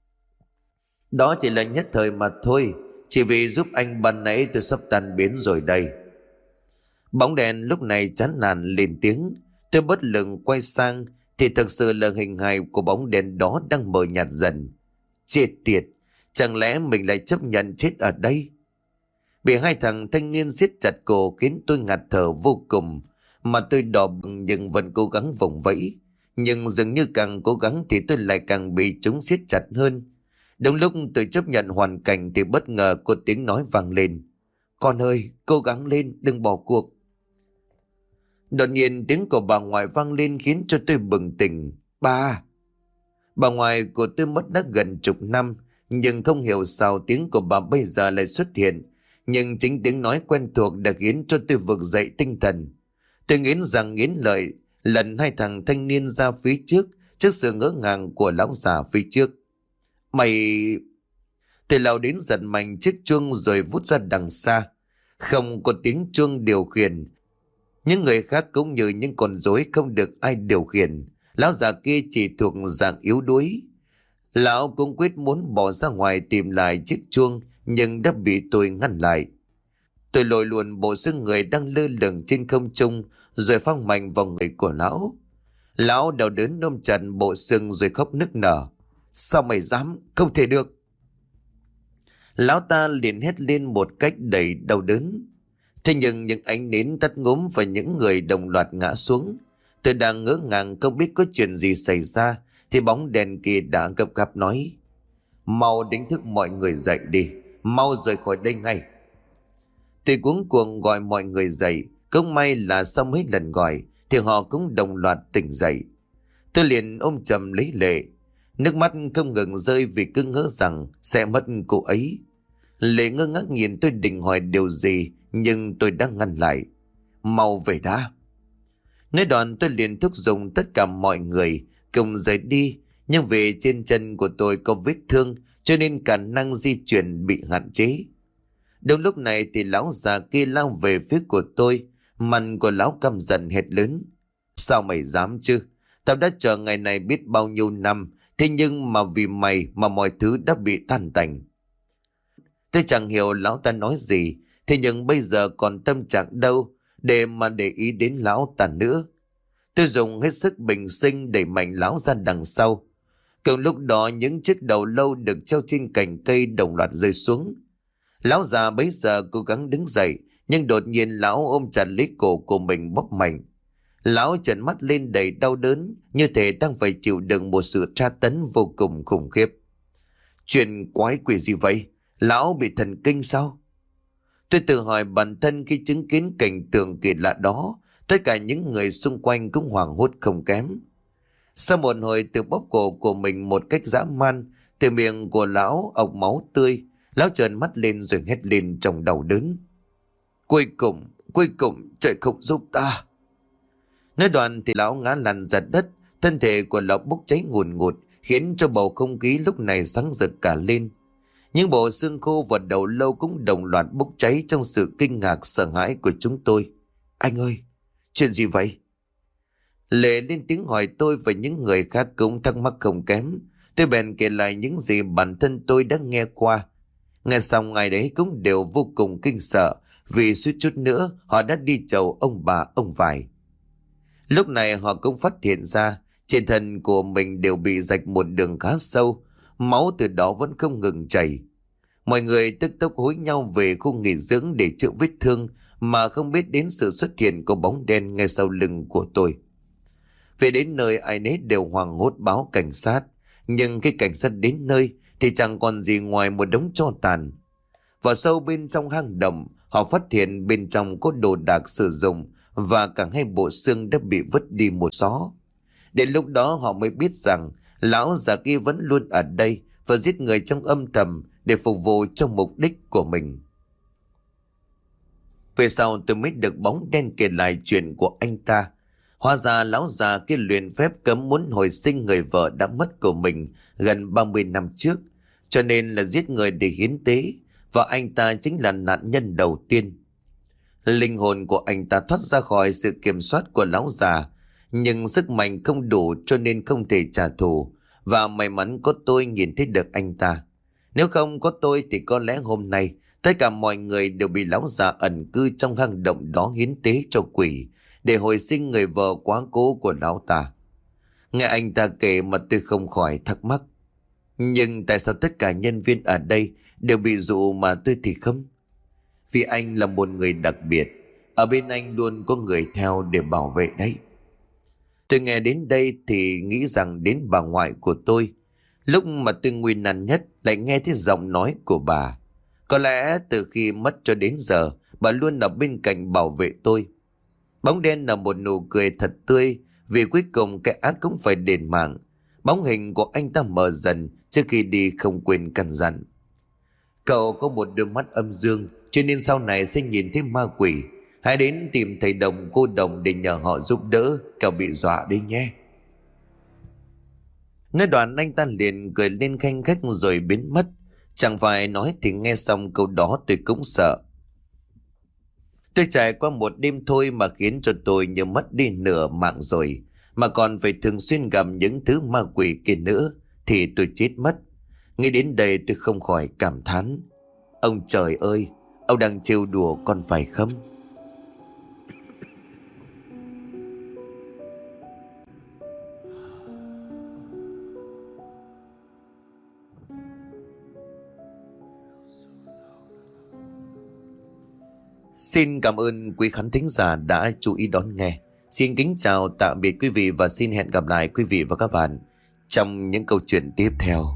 Đó chỉ là nhất thời mà thôi. Chỉ vì giúp anh ban nãy tôi sắp tan biến rồi đây. Bóng đèn lúc này chán nản lên tiếng. Tôi bất lực quay sang thì thực sự là hình hài của bóng đèn đó đang mờ nhạt dần. Chết tiệt, chẳng lẽ mình lại chấp nhận chết ở đây? Bị hai thằng thanh niên siết chặt cổ khiến tôi ngạt thở vô cùng. Mà tôi đỏ bừng nhưng vẫn cố gắng vùng vẫy. Nhưng dường như càng cố gắng thì tôi lại càng bị chúng siết chặt hơn. Đúng lúc tôi chấp nhận hoàn cảnh thì bất ngờ có tiếng nói vang lên. Con ơi, cố gắng lên, đừng bỏ cuộc. Đột nhiên tiếng của bà ngoại vang lên khiến cho tôi bừng tỉnh. Ba! Bà ngoại của tôi mất đã gần chục năm, nhưng không hiểu sao tiếng của bà bây giờ lại xuất hiện. Nhưng chính tiếng nói quen thuộc đã khiến cho tôi vực dậy tinh thần. Tôi nghiến răng nghiến lợi, lần hai thằng thanh niên ra phía trước sự ngỡ ngàng của lão già phía trước. Mày... Tôi lao đến giật mạnh chiếc chuông rồi vút ra đằng xa. Không có tiếng chuông điều khiển. Những người khác cũng như những con rối không được ai điều khiển. Lão già kia chỉ thuộc dạng yếu đuối. Lão cũng quyết muốn bỏ ra ngoài tìm lại chiếc chuông, nhưng đã bị tôi ngăn lại. Tôi lôi luôn bộ xương người đang lơ lửng trên không trung rồi phang mạnh vào người của lão. Lão đau đớn ôm chặt bộ xương rồi khóc nức nở. Sao mày dám? Không thể được. Lão ta liền hét lên một cách đầy đau đớn. Thế nhưng những ánh nến tắt ngúm và những người đồng loạt ngã xuống. Tôi đang ngỡ ngàng không biết có chuyện gì xảy ra thì bóng đèn kia đã gấp gáp nói. Mau đánh thức mọi người dậy đi, mau rời khỏi đây ngay. Tôi cuống cuồng gọi mọi người dậy. Không may là sau mấy lần gọi thì họ cũng đồng loạt tỉnh dậy. Tôi liền ôm chầm lấy Lệ. Nước mắt không ngừng rơi vì cứ ngỡ rằng sẽ mất cô ấy. Lệ ngơ ngác nhìn tôi định hỏi điều gì, nhưng tôi đã ngăn lại. Mau về đã. Nói đoạn tôi liền thúc giục tất cả mọi người cùng rời đi. Nhưng vì trên chân của tôi có vết thương cho nên khả năng di chuyển bị hạn chế. Đúng lúc này thì lão già kia lao về phía của tôi. Mặt của lão căm giận hét lớn. Sao mày dám chứ? Tao đã chờ ngày này biết bao nhiêu năm. Thế nhưng mà vì mày mà mọi thứ đã bị tan tành. Tôi chẳng hiểu lão ta nói gì. Thế nhưng bây giờ còn tâm trạng đâu để mà để ý đến lão ta nữa. Tôi dùng hết sức bình sinh đẩy mạnh lão ra đằng sau. Cùng lúc đó những chiếc đầu lâu được treo trên cành cây đồng loạt rơi xuống. Lão già bấy giờ cố gắng đứng dậy, nhưng đột nhiên lão ôm chặt lấy cổ của mình bóp mạnh. Lão trợn mắt lên đầy đau đớn, như thể đang phải chịu đựng một sự tra tấn vô cùng khủng khiếp. Chuyện quái quỷ gì vậy? Lão bị thần kinh sao? Tôi tự hỏi bản thân khi chứng kiến cảnh tượng kỳ lạ đó. Tất cả những người xung quanh cũng hoảng hốt không kém. Sau một hồi từ bóp cổ của mình một cách dã man, từ miệng của lão ọc máu tươi. Lão trợn mắt lên rồi hét lên trong đau đớn. Cuối cùng trời không giúp ta. Nói đoạn thì lão ngã lăn ra đất. Thân thể của lão bốc cháy ngùn ngụt, khiến cho bầu không khí lúc này sáng rực cả lên. Những bộ xương khô và đầu lâu cũng đồng loạt bốc cháy trong sự kinh ngạc sợ hãi của chúng tôi. Anh ơi, chuyện gì vậy? Lệ lên tiếng hỏi tôi và những người khác cũng thắc mắc không kém. Tôi bèn kể lại những gì bản thân tôi đã nghe qua. Nghe xong ngày đấy cũng đều vô cùng kinh sợ, vì suýt chút nữa họ đã đi chầu ông bà ông vải. Lúc này họ cũng phát hiện ra trên thân của mình đều bị rạch một đường khá sâu, máu từ đó vẫn không ngừng chảy. Mọi người tức tốc hối nhau về khu nghỉ dưỡng để chữa vết thương, mà không biết đến sự xuất hiện của bóng đen ngay sau lưng của tôi. Về đến nơi ai nấy đều hoảng hốt báo cảnh sát, nhưng khi cảnh sát đến nơi thì chẳng còn gì ngoài một đống tro tàn. Vào sâu bên trong hang động, họ phát hiện bên trong có đồ đạc sử dụng và cả hai bộ xương đã bị vứt đi một xó. Đến lúc đó họ mới biết rằng lão già kia vẫn luôn ở đây và giết người trong âm thầm để phục vụ cho mục đích của mình. Về sau tôi mới được bóng đen kể lại chuyện của anh ta. Hóa ra lão già kia luyện phép cấm muốn hồi sinh người vợ đã mất của mình gần 30 năm trước, cho nên là giết người để hiến tế, và anh ta chính là nạn nhân đầu tiên. Linh hồn của anh ta thoát ra khỏi sự kiểm soát của lão già, nhưng sức mạnh không đủ cho nên không thể trả thù, và may mắn có tôi nhìn thấy được anh ta. Nếu không có tôi thì có lẽ hôm nay tất cả mọi người đều bị lão già ẩn cư trong hang động đó hiến tế cho quỷ để hồi sinh người vợ quá cố của lão ta. Nghe anh ta kể mà tôi không khỏi thắc mắc. Nhưng tại sao tất cả nhân viên ở đây đều bị dụ mà tôi thì không? Vì anh là một người đặc biệt, ở bên anh luôn có người theo để bảo vệ đấy. Tôi nghe đến đây thì nghĩ rằng đến bà ngoại của tôi. Lúc mà tôi nguy nan nhất lại nghe thấy giọng nói của bà. Có lẽ từ khi mất cho đến giờ, bà luôn ở bên cạnh bảo vệ tôi. Bóng đen là một nụ cười thật tươi, vì cuối cùng cái ác cũng phải đền mạng. Bóng hình của anh ta mờ dần trước khi đi không quên căn dặn. Cậu có một đôi mắt âm dương, cho nên sau này sẽ nhìn thấy ma quỷ. Hãy đến tìm thầy Đồng, cô Đồng để nhờ họ giúp đỡ, cậu bị dọa đấy nhé. Nói đoạn anh ta liền cười lên khanh khách rồi biến mất. Chẳng phải nói thì nghe xong câu đó tôi cũng sợ. Tôi trải qua một đêm thôi mà khiến cho tôi như mất đi nửa mạng rồi, mà còn phải thường xuyên gặp những thứ ma quỷ kia nữa thì tôi chết mất. Nghĩ đến đây tôi không khỏi cảm thán. Ông trời ơi, ông đang trêu đùa con phải không? Xin cảm ơn quý khán thính giả đã chú ý đón nghe. Xin kính chào tạm biệt quý vị và xin hẹn gặp lại quý vị và các bạn trong những câu chuyện tiếp theo.